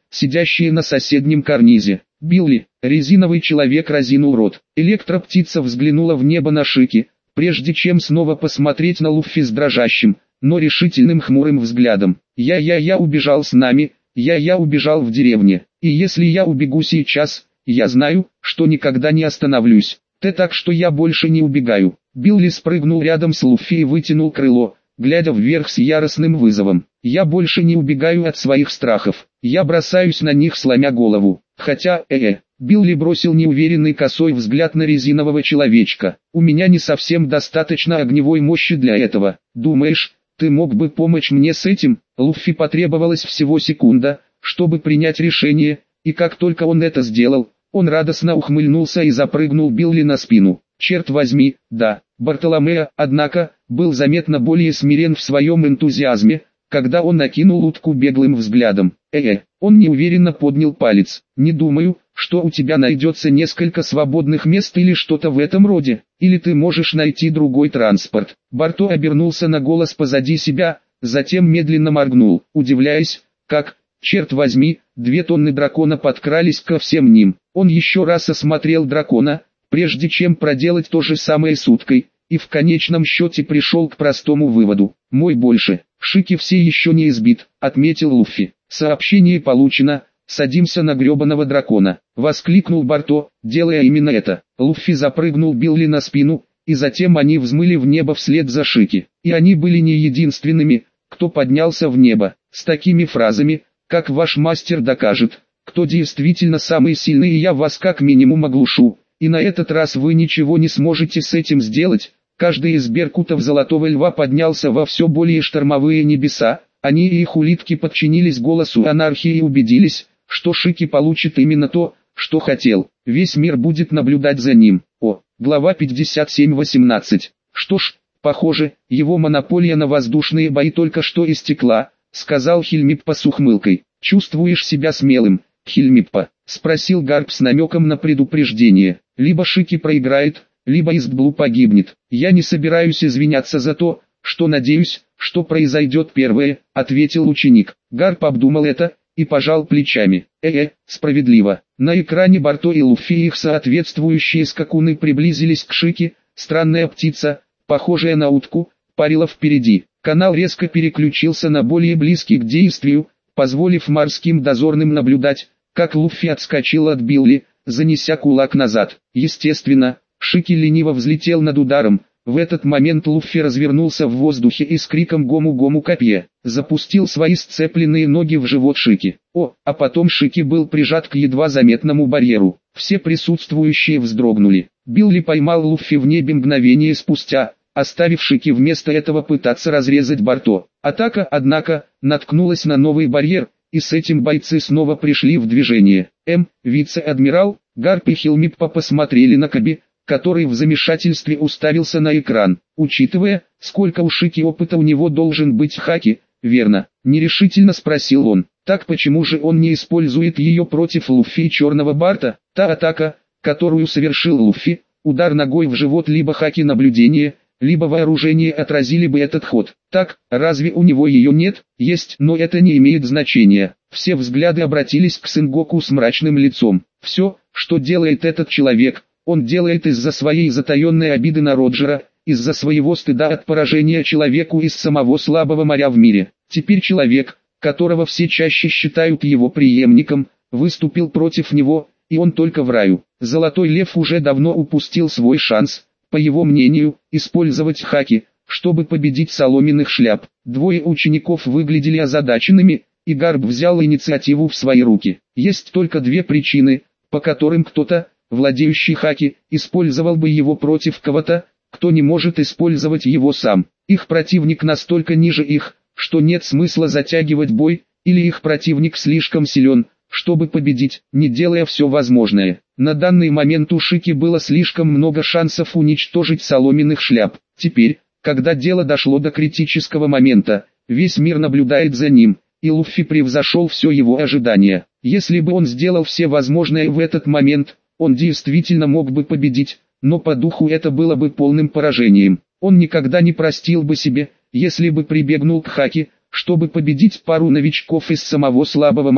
сидящие на соседнем карнизе. Билли, резиновый человек, разинул рот. Электроптица взглянула в небо на Шики, прежде чем снова посмотреть на Луффи с дрожащим, но решительным хмурым взглядом. Я убежал с нами, я убежал в деревне, и если я убегу сейчас, я знаю, что никогда не остановлюсь. Так что я больше не убегаю. Билли спрыгнул рядом с Луффи и вытянул крыло, глядя вверх с яростным вызовом. Я больше не убегаю от своих страхов, я бросаюсь на них, сломя голову. Хотя, Билли бросил неуверенный косой взгляд на резинового человечка. У меня не совсем достаточно огневой мощи для этого. Думаешь, ты мог бы помочь мне с этим? Луффи потребовалась всего секунда, чтобы принять решение, и как только он это сделал, он радостно ухмыльнулся и запрыгнул Билли на спину. Черт возьми, да. Бартоломео, однако, был заметно более смирен в своем энтузиазме, когда он накинул утку беглым взглядом. Он неуверенно поднял палец. Не думаю, что у тебя найдется несколько свободных мест или что-то в этом роде, или ты можешь найти другой транспорт. Барто обернулся на голос позади себя, затем медленно моргнул, удивляясь, как, черт возьми, 2 тонны дракона подкрались ко всем ним. Он еще раз осмотрел дракона, прежде чем проделать то же самое с уткой, и в конечном счете пришел к простому выводу. Мой больше. Шики все еще не избит, отметил Луффи. Сообщение получено, садимся на гребаного дракона, воскликнул Барто, делая именно это. Луффи запрыгнул Билли на спину, и затем они взмыли в небо вслед за Шики. И они были не единственными, кто поднялся в небо. С такими фразами, как ваш мастер докажет, кто действительно самый сильный, и я вас как минимум оглушу, и на этот раз вы ничего не сможете с этим сделать. Каждый из беркутов Золотого Льва поднялся во все более штормовые небеса, они и их улитки подчинились голосу анархии и убедились, что Шики получит именно то, что хотел. Весь мир будет наблюдать за ним. Глава 57:18. Что ж, похоже, его монополия на воздушные бои только что истекла, сказал Хильмиппа с ухмылкой. Чувствуешь себя смелым, Хильмиппа? Спросил Гарп с намеком на предупреждение. Либо Шики проиграет, либо Истблу погибнет. Я не собираюсь извиняться за то, что надеюсь, что произойдет первое, ответил ученик. Гарп обдумал это и пожал плечами. Справедливо. На экране Барто и Луффи и их соответствующие скакуны приблизились к Шики. Странная птица, похожая на утку, парила впереди. Канал резко переключился на более близкий к действию, позволив морским дозорным наблюдать, как Луффи отскочил от Билли, занеся кулак назад. Естественно, Шики лениво взлетел над ударом. В этот момент Луффи развернулся в воздухе и с криком «Гому-гому копье!» запустил свои сцепленные ноги в живот Шики. А потом Шики был прижат к едва заметному барьеру. Все присутствующие вздрогнули. Билли поймал Луффи в небе мгновение спустя, оставив Шики вместо этого пытаться разрезать Барто. Атака, однако, наткнулась на новый барьер, и с этим бойцы снова пришли в движение. Вице-адмирал, Гарп и Хилмиппа посмотрели на Коби, который в замешательстве уставился на экран. Учитывая, сколько у Шики опыта у него должен быть Хаки, верно? Нерешительно спросил он. Так почему же он не использует ее против Луффи и Черного Барта? Та атака, которую совершил Луффи, удар ногой в живот, либо Хаки наблюдения, либо вооружение отразили бы этот ход. Так, разве у него ее нет? Есть, но это не имеет значения. Все взгляды обратились к Сэнгоку с мрачным лицом. Все, что делает этот человек, он делает из-за своей затаенной обиды на Роджера, из-за своего стыда от поражения человеку из самого слабого моря в мире. Теперь человек, которого все чаще считают его преемником, выступил против него, и он только в раю. Золотой Лев уже давно упустил свой шанс, по его мнению, использовать Хаки, чтобы победить Соломенных Шляп. Двое учеников выглядели озадаченными, и Гарп взял инициативу в свои руки. Есть только 2 причины, по которым кто-то, владеющий Хаки, использовал бы его против кого-то, кто не может использовать его сам. Их противник настолько ниже их, что нет смысла затягивать бой, или их противник слишком силен, чтобы победить, не делая все возможное. На данный момент у Шики было слишком много шансов уничтожить Соломенных Шляп. Теперь, когда дело дошло до критического момента, весь мир наблюдает за ним, и Луффи превзошел все его ожидания. Если бы он сделал все возможное в этот момент, он действительно мог бы победить, но по духу это было бы полным поражением. Он никогда не простил бы себе, если бы прибегнул к Хаки, чтобы победить пару новичков из самого слабого моря,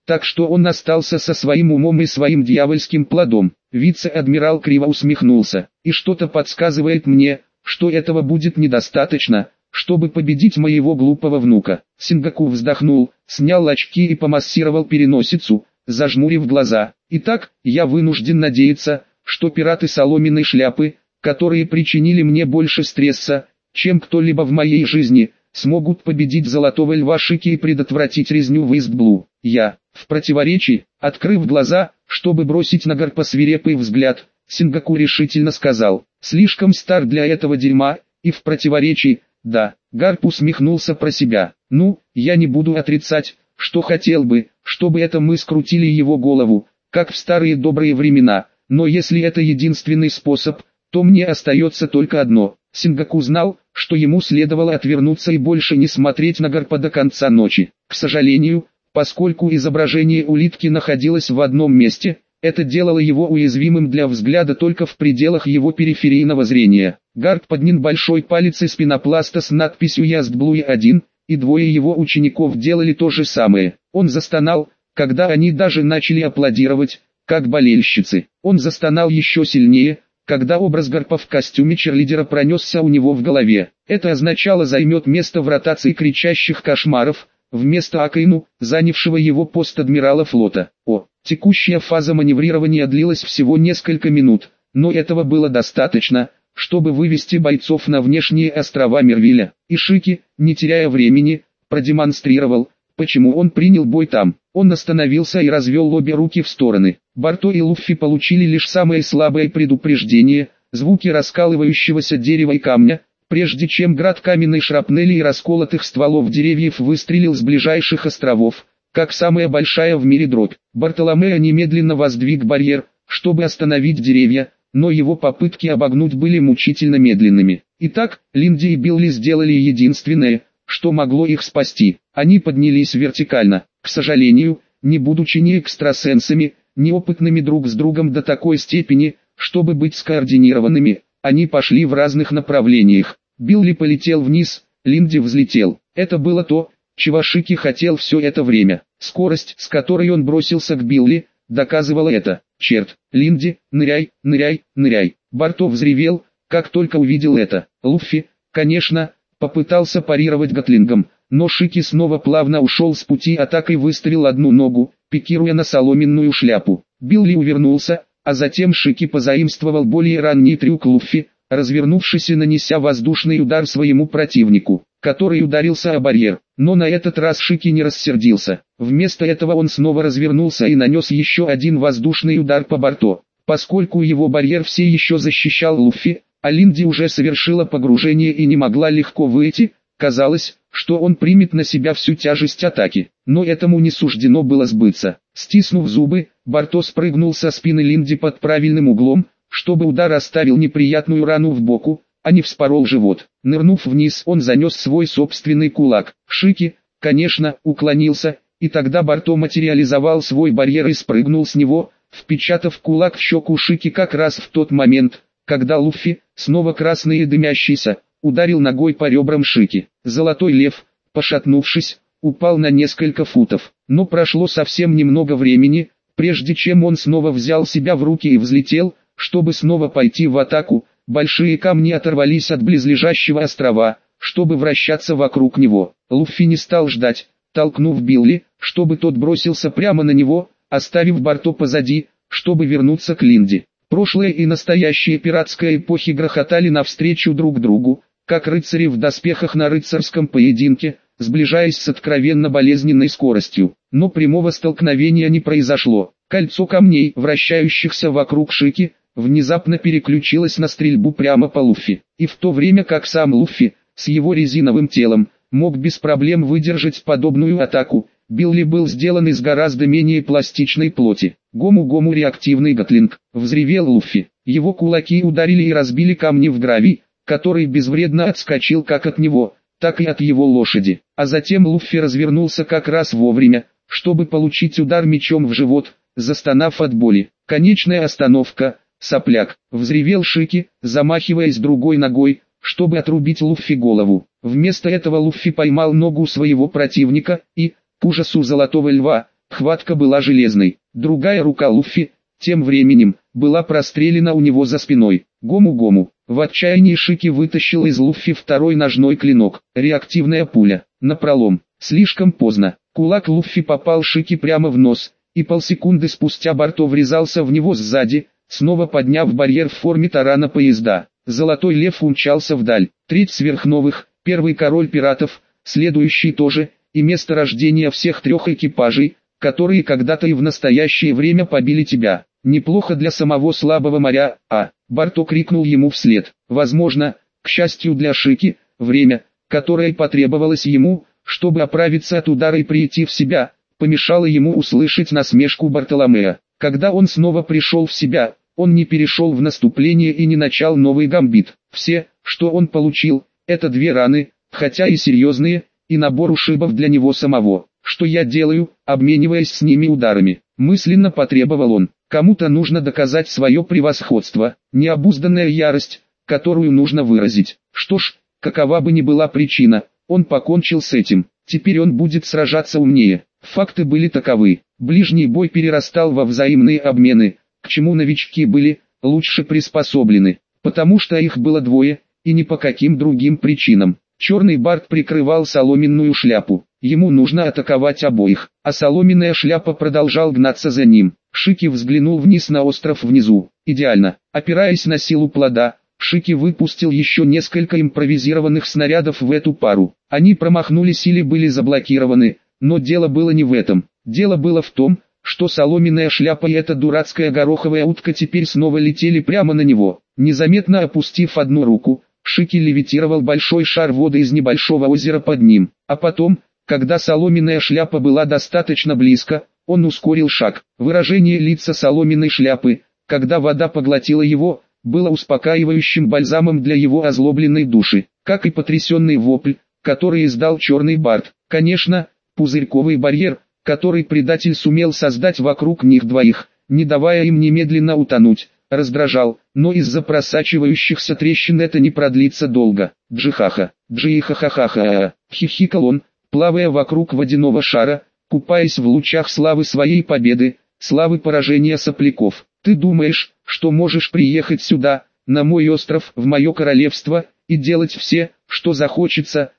так что он остался со своим умом и своим дьявольским плодом. Вице-адмирал криво усмехнулся. И что-то подсказывает мне, что этого будет недостаточно, чтобы победить моего глупого внука. Сингаку вздохнул, снял очки и помассировал переносицу, зажмурив глаза. Итак, я вынужден надеяться, что пираты соломенной шляпы, которые причинили мне больше стресса, чем кто-либо в моей жизни, смогут победить Золотого Льва Шики и предотвратить резню в Истблу. Я, в противоречии, открыв глаза, чтобы бросить на Гарпа свирепый взгляд, Сингаку решительно сказал: «Слишком стар для этого дерьма, и в противоречии, да». Гарп усмехнулся про себя. «Ну, я не буду отрицать, что хотел бы, чтобы это мы скрутили его голову, как в старые добрые времена, но если это единственный способ, то мне остается только одно». Сингаку знал, что ему следовало отвернуться и больше не смотреть на Гарпа до конца ночи. К сожалению, поскольку изображение улитки находилось в одном месте, это делало его уязвимым для взгляда только в пределах его периферийного зрения. Гарп поднял большой палец из пенопласта с надписью «Ястблуи-1», и двое его учеников делали то же самое. Он застонал, когда они даже начали аплодировать, как болельщицы. Он застонал еще сильнее, когда образ Гарпа в костюме черлидера пронесся у него в голове. Это означало займет место в ротации кричащих кошмаров, вместо Акаину, занявшего его пост адмирала флота. Текущая фаза маневрирования длилась всего несколько минут, но этого было достаточно, чтобы вывести бойцов на внешние острова Мервиля. И Шики, не теряя времени, продемонстрировал, почему он принял бой там. Он остановился и развел обе руки в стороны. Барто и Луффи получили лишь самое слабое предупреждение, звуки раскалывающегося дерева и камня, прежде чем град каменной шрапнели и расколотых стволов деревьев выстрелил с ближайших островов, как самая большая в мире дробь. Бартоломео немедленно воздвиг барьер, чтобы остановить деревья, но его попытки обогнуть были мучительно медленными. Итак, Линди и Билли сделали единственное, что могло их спасти. Они поднялись вертикально. К сожалению, не будучи ни экстрасенсами, ни опытными друг с другом до такой степени, чтобы быть скоординированными, они пошли в разных направлениях. Билли полетел вниз, Линди взлетел. Это было то, чего Шики хотел все это время. Скорость, с которой он бросился к Билли, доказывала это. «Черт, Линди, ныряй, ныряй, ныряй!» Барто взревел, как только увидел это. Луффи, конечно, попытался парировать гатлингом, но Шики снова плавно ушел с пути атак и выставил одну ногу, пикируя на соломенную шляпу. Билли увернулся, а затем Шики позаимствовал более ранний трюк Луффи, развернувшись и нанеся воздушный удар своему противнику, который ударился о барьер. Но на этот раз Шики не рассердился. Вместо этого он снова развернулся и нанес еще один воздушный удар по Барто. Поскольку его барьер все еще защищал Луффи, а Линди уже совершила погружение и не могла легко выйти, казалось, что он примет на себя всю тяжесть атаки. Но этому не суждено было сбыться. Стиснув зубы, Барто спрыгнул со спины Линди под правильным углом, чтобы удар оставил неприятную рану в боку, а не вспорол живот. Нырнув вниз, он занес свой собственный кулак. Шики, конечно, уклонился, и тогда Барто материализовал свой барьер и спрыгнул с него, впечатав кулак в щеку Шики как раз в тот момент, когда Луффи, снова красный и дымящийся, ударил ногой по ребрам Шики. Золотой Лев, пошатнувшись, упал на несколько футов. Но прошло совсем немного времени, прежде чем он снова взял себя в руки и взлетел, чтобы снова пойти в атаку. Большие камни оторвались от близлежащего острова, чтобы вращаться вокруг него. Луффи не стал ждать, толкнув Билли, чтобы тот бросился прямо на него, оставив Барто позади, чтобы вернуться к Линди. Прошлое и настоящее пиратской эпохи грохотали навстречу друг другу, как рыцари в доспехах на рыцарском поединке, сближаясь с откровенно болезненной скоростью. Но прямого столкновения не произошло. Кольцо камней, вращающихся вокруг Шики, внезапно переключилось на стрельбу прямо по Луффи. И в то время как сам Луффи, с его резиновым телом, мог без проблем выдержать подобную атаку, Билли был сделан из гораздо менее пластичной плоти. «Гому-гому реактивный гатлинг!» — взревел Луффи. Его кулаки ударили и разбили камни в гравий, который безвредно отскочил как от него, так и от его лошади. А затем Луффи развернулся как раз вовремя, чтобы получить удар мечом в живот, застонав от боли. «Конечная остановка, сопляк!» — взревел Шики, замахиваясь другой ногой, чтобы отрубить Луффи голову. Вместо этого Луффи поймал ногу своего противника и, к ужасу Золотого Льва, хватка была железной. Другая рука Луффи, тем временем, была прострелена у него за спиной. Гому-гому. В отчаянии Шики вытащил из Луффи второй ножной клинок. Реактивная пуля. Напролом. Слишком поздно. Кулак Луффи попал Шики прямо в нос, и полсекунды спустя Барто врезался в него сзади, снова подняв барьер в форме тарана поезда. Золотой лев умчался вдаль. Треть сверхновых, первый король пиратов, следующий тоже, и место рождения всех трех экипажей, которые когда-то и в настоящее время побили тебя. Неплохо для самого слабого моря, Барто крикнул ему вслед. Возможно, к счастью для Шики, время, которое потребовалось ему, чтобы оправиться от удара и прийти в себя, помешало ему услышать насмешку Бартоломея. Когда он снова пришел в себя, он не перешел в наступление и не начал новый гамбит. Все, что он получил, это 2 раны, хотя и серьезные, и набор ушибов для него самого. Что я делаю, обмениваясь с ними ударами? Мысленно потребовал он. Кому-то нужно доказать свое превосходство, необузданная ярость, которую нужно выразить. Что ж, какова бы ни была причина, он покончил с этим. Теперь он будет сражаться умнее. Факты были таковы. Ближний бой перерастал во взаимные обмены, к чему новички были лучше приспособлены, потому что их было 2, и ни по каким другим причинам. Черный бард прикрывал соломенную шляпу. Ему нужно атаковать обоих, а соломенная шляпа продолжал гнаться за ним. Шики взглянул вниз на остров внизу. Идеально. Опираясь на силу плода, Шики выпустил еще несколько импровизированных снарядов в эту пару. Они промахнулись или были заблокированы, но дело было не в этом. Дело было в том, что соломенная шляпа и эта дурацкая гороховая утка теперь снова летели прямо на него. Незаметно опустив одну руку, Шики левитировал большой шар воды из небольшого озера под ним, а потом, когда соломенная шляпа была достаточно близко, он ускорил шаг. Выражение лица соломенной шляпы, когда вода поглотила его, было успокаивающим бальзамом для его озлобленной души, как и потрясенный вопль, который издал черный бард. Конечно, пузырьковый барьер, который предатель сумел создать вокруг них двоих, не давая им немедленно утонуть, раздражал, но из-за просачивающихся трещин это не продлится долго. Джихаха, джихахахаха, хихикал он, плавая вокруг водяного шара, купаясь в лучах славы своей победы, славы поражения сопляков. Ты думаешь, что можешь приехать сюда, на мой остров, в мое королевство, и делать все, что захочется,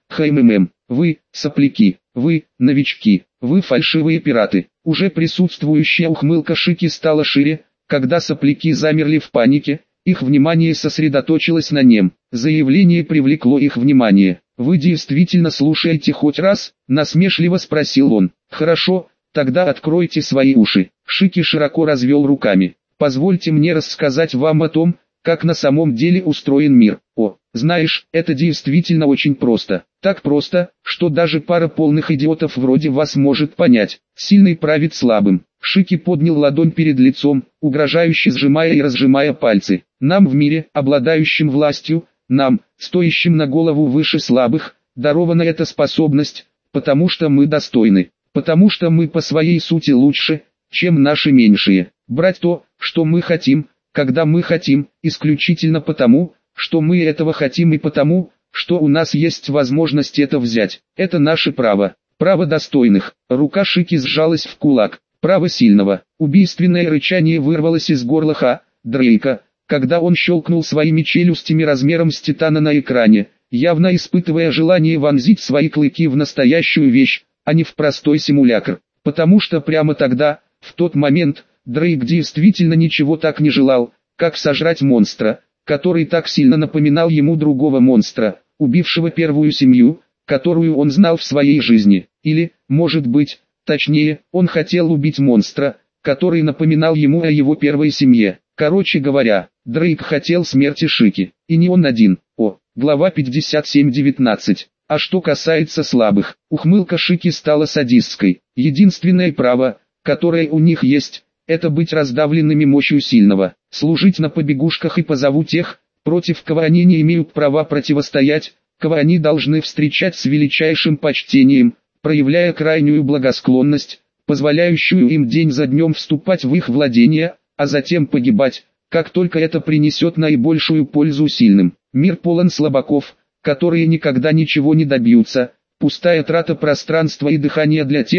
Вы, сопляки, вы, новички, вы фальшивые пираты. Уже присутствующая ухмылка Шики стала шире, когда сопляки замерли в панике, их внимание сосредоточилось на нем. Заявление привлекло их внимание. «Вы действительно слушаете хоть раз?» – насмешливо спросил он. «Хорошо, тогда откройте свои уши». Шики широко развел руками. «Позвольте мне рассказать вам о том, как на самом деле устроен мир. Знаешь, это действительно очень просто. Так просто, что даже пара полных идиотов вроде вас может понять. Сильный правит слабым». Шики поднял ладонь перед лицом, угрожающе сжимая и разжимая пальцы. «Нам в мире, обладающим властью, нам, стоящим на голову выше слабых, дарована эта способность, потому что мы достойны, потому что мы по своей сути лучше, чем наши меньшие. Брать то, что мы хотим, когда мы хотим, исключительно потому, что мы этого хотим и потому, что у нас есть возможность это взять. Это наше право, право достойных». Рука Шики сжалась в кулак. Право сильного. Убийственное рычание вырвалось из горла Дрейка, когда он щелкнул своими челюстями размером с титана на экране, явно испытывая желание вонзить свои клыки в настоящую вещь, а не в простой симулятор. Потому что прямо тогда, в тот момент, Дрейк действительно ничего так не желал, как сожрать монстра, который так сильно напоминал ему другого монстра, убившего первую семью, которую он знал в своей жизни. Или, может быть, точнее, он хотел убить монстра, который напоминал ему о его первой семье. Короче говоря, Дрейк хотел смерти Шики, и не он один. Глава 57:19. А что касается слабых, ухмылка Шики стала садистской. Единственное право, которое у них есть, это быть раздавленными мощью сильного, служить на побегушках и позову тех, против кого они не имеют права противостоять, кого они должны встречать с величайшим почтением, проявляя крайнюю благосклонность, позволяющую им день за днем вступать в их владения, а затем погибать, как только это принесет наибольшую пользу сильным. Мир полон слабаков, которые никогда ничего не добьются, пустая трата пространства и дыхания для тех,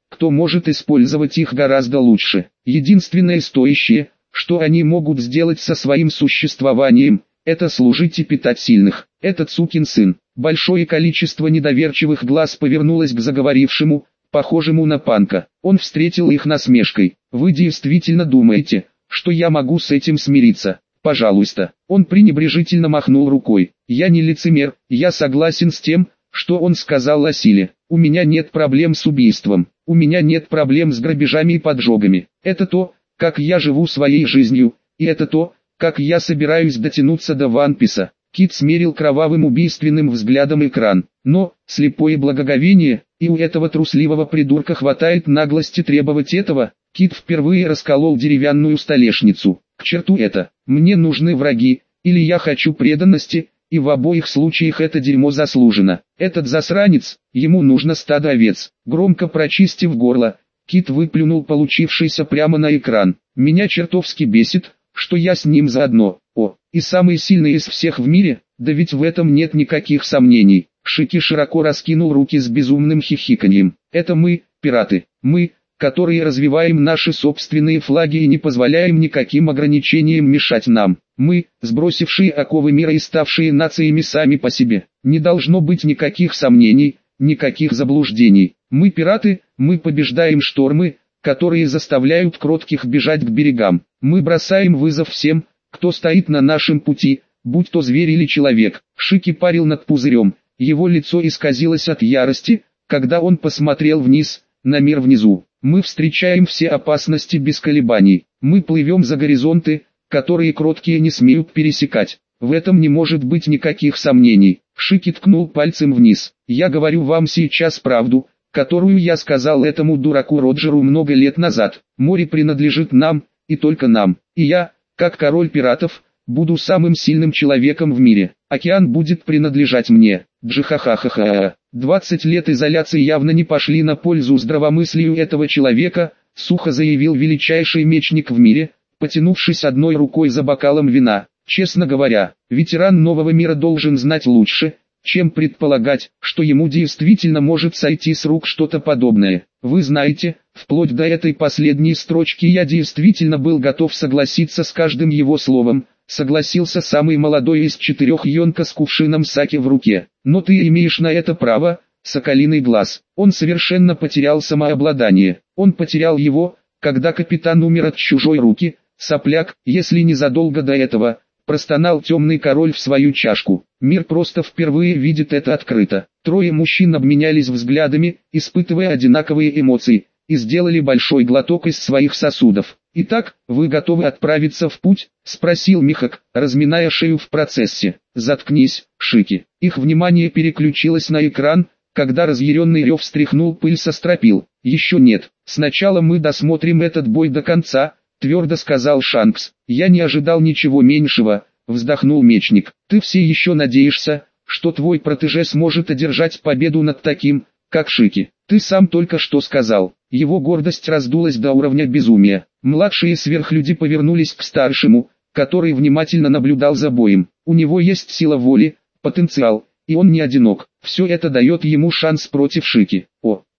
кто может использовать их гораздо лучше. Единственное стоящее, что они могут сделать со своим существованием, это служить и питать сильных. Этот сукин сын. Большое количество недоверчивых глаз повернулось к заговорившему, похожему на панка. Он встретил их насмешкой. «Вы действительно думаете, что я могу с этим смириться? Пожалуйста». Он пренебрежительно махнул рукой. «Я не лицемер, я согласен с тем, что он сказал о силе. У меня нет проблем с убийством, у меня нет проблем с грабежами и поджогами. Это то, как я живу своей жизнью, и это то, как я собираюсь дотянуться до Ван Писа». Кит смерил кровавым убийственным взглядом экран. Но, слепое благоговение, и у этого трусливого придурка хватает наглости требовать этого. Кит впервые расколол деревянную столешницу. К черту это, мне нужны враги, или я хочу преданности, и в обоих случаях это дерьмо заслужено. Этот засранец, ему нужно стадо овец. Громко прочистив горло, Кит выплюнул получившийся прямо на экран. Меня чертовски бесит, что я с ним заодно. О, и самый сильный из всех в мире, да ведь в этом нет никаких сомнений. Шики широко раскинул руки с безумным хихиканьем. Это мы, пираты, мы, которые развиваем наши собственные флаги и не позволяем никаким ограничениям мешать нам. Мы, сбросившие оковы мира и ставшие нациями сами по себе. Не должно быть никаких сомнений, никаких заблуждений. Мы пираты, мы побеждаем штормы, которые заставляют кротких бежать к берегам. Мы бросаем вызов всем, кто стоит на нашем пути, будь то зверь или человек. Шики парил над пузырем, его лицо исказилось от ярости, когда он посмотрел вниз, на мир внизу. Мы встречаем все опасности без колебаний. Мы плывем за горизонты, которые кроткие не смеют пересекать. В этом не может быть никаких сомнений. Шики ткнул пальцем вниз. Я говорю вам сейчас правду, которую я сказал этому дураку Роджеру много лет назад. Море принадлежит нам, и только нам. И я, как король пиратов, буду самым сильным человеком в мире. Океан будет принадлежать мне. Джихахахаха. 20 лет изоляции явно не пошли на пользу здравомыслию этого человека, сухо заявил величайший мечник в мире, потянувшись одной рукой за бокалом вина. Честно говоря, ветеран нового мира должен знать лучше, чем предполагать, что ему действительно может сойти с рук что-то подобное. Вы знаете, вплоть до этой последней строчки я действительно был готов согласиться с каждым его словом, согласился самый молодой из 4 юнка с кувшином саки в руке. Но ты имеешь на это право, соколиный глаз. Он совершенно потерял самообладание. Он потерял его, когда капитан умер от чужой руки. Сопляк, если незадолго до этого, простонал темный король в свою чашку. Мир просто впервые видит это открыто. Трое мужчин обменялись взглядами, испытывая одинаковые эмоции, и сделали большой глоток из своих сосудов. «Итак, вы готовы отправиться в путь?» – спросил Михак, разминая шею в процессе. «Заткнись, Шики». Их внимание переключилось на экран, когда разъяренный рев стряхнул пыль со стропил. «Еще нет, сначала мы досмотрим этот бой до конца», – твердо сказал Шанкс. «Я не ожидал ничего меньшего», – вздохнул мечник. «Ты все еще надеешься, что твой протеже сможет одержать победу над таким, как Шики? Ты сам только что сказал». Его гордость раздулась до уровня безумия. Младшие сверхлюди повернулись к старшему, который внимательно наблюдал за боем. У него есть сила воли, потенциал, и он не одинок. Все это дает ему шанс против Шики. О,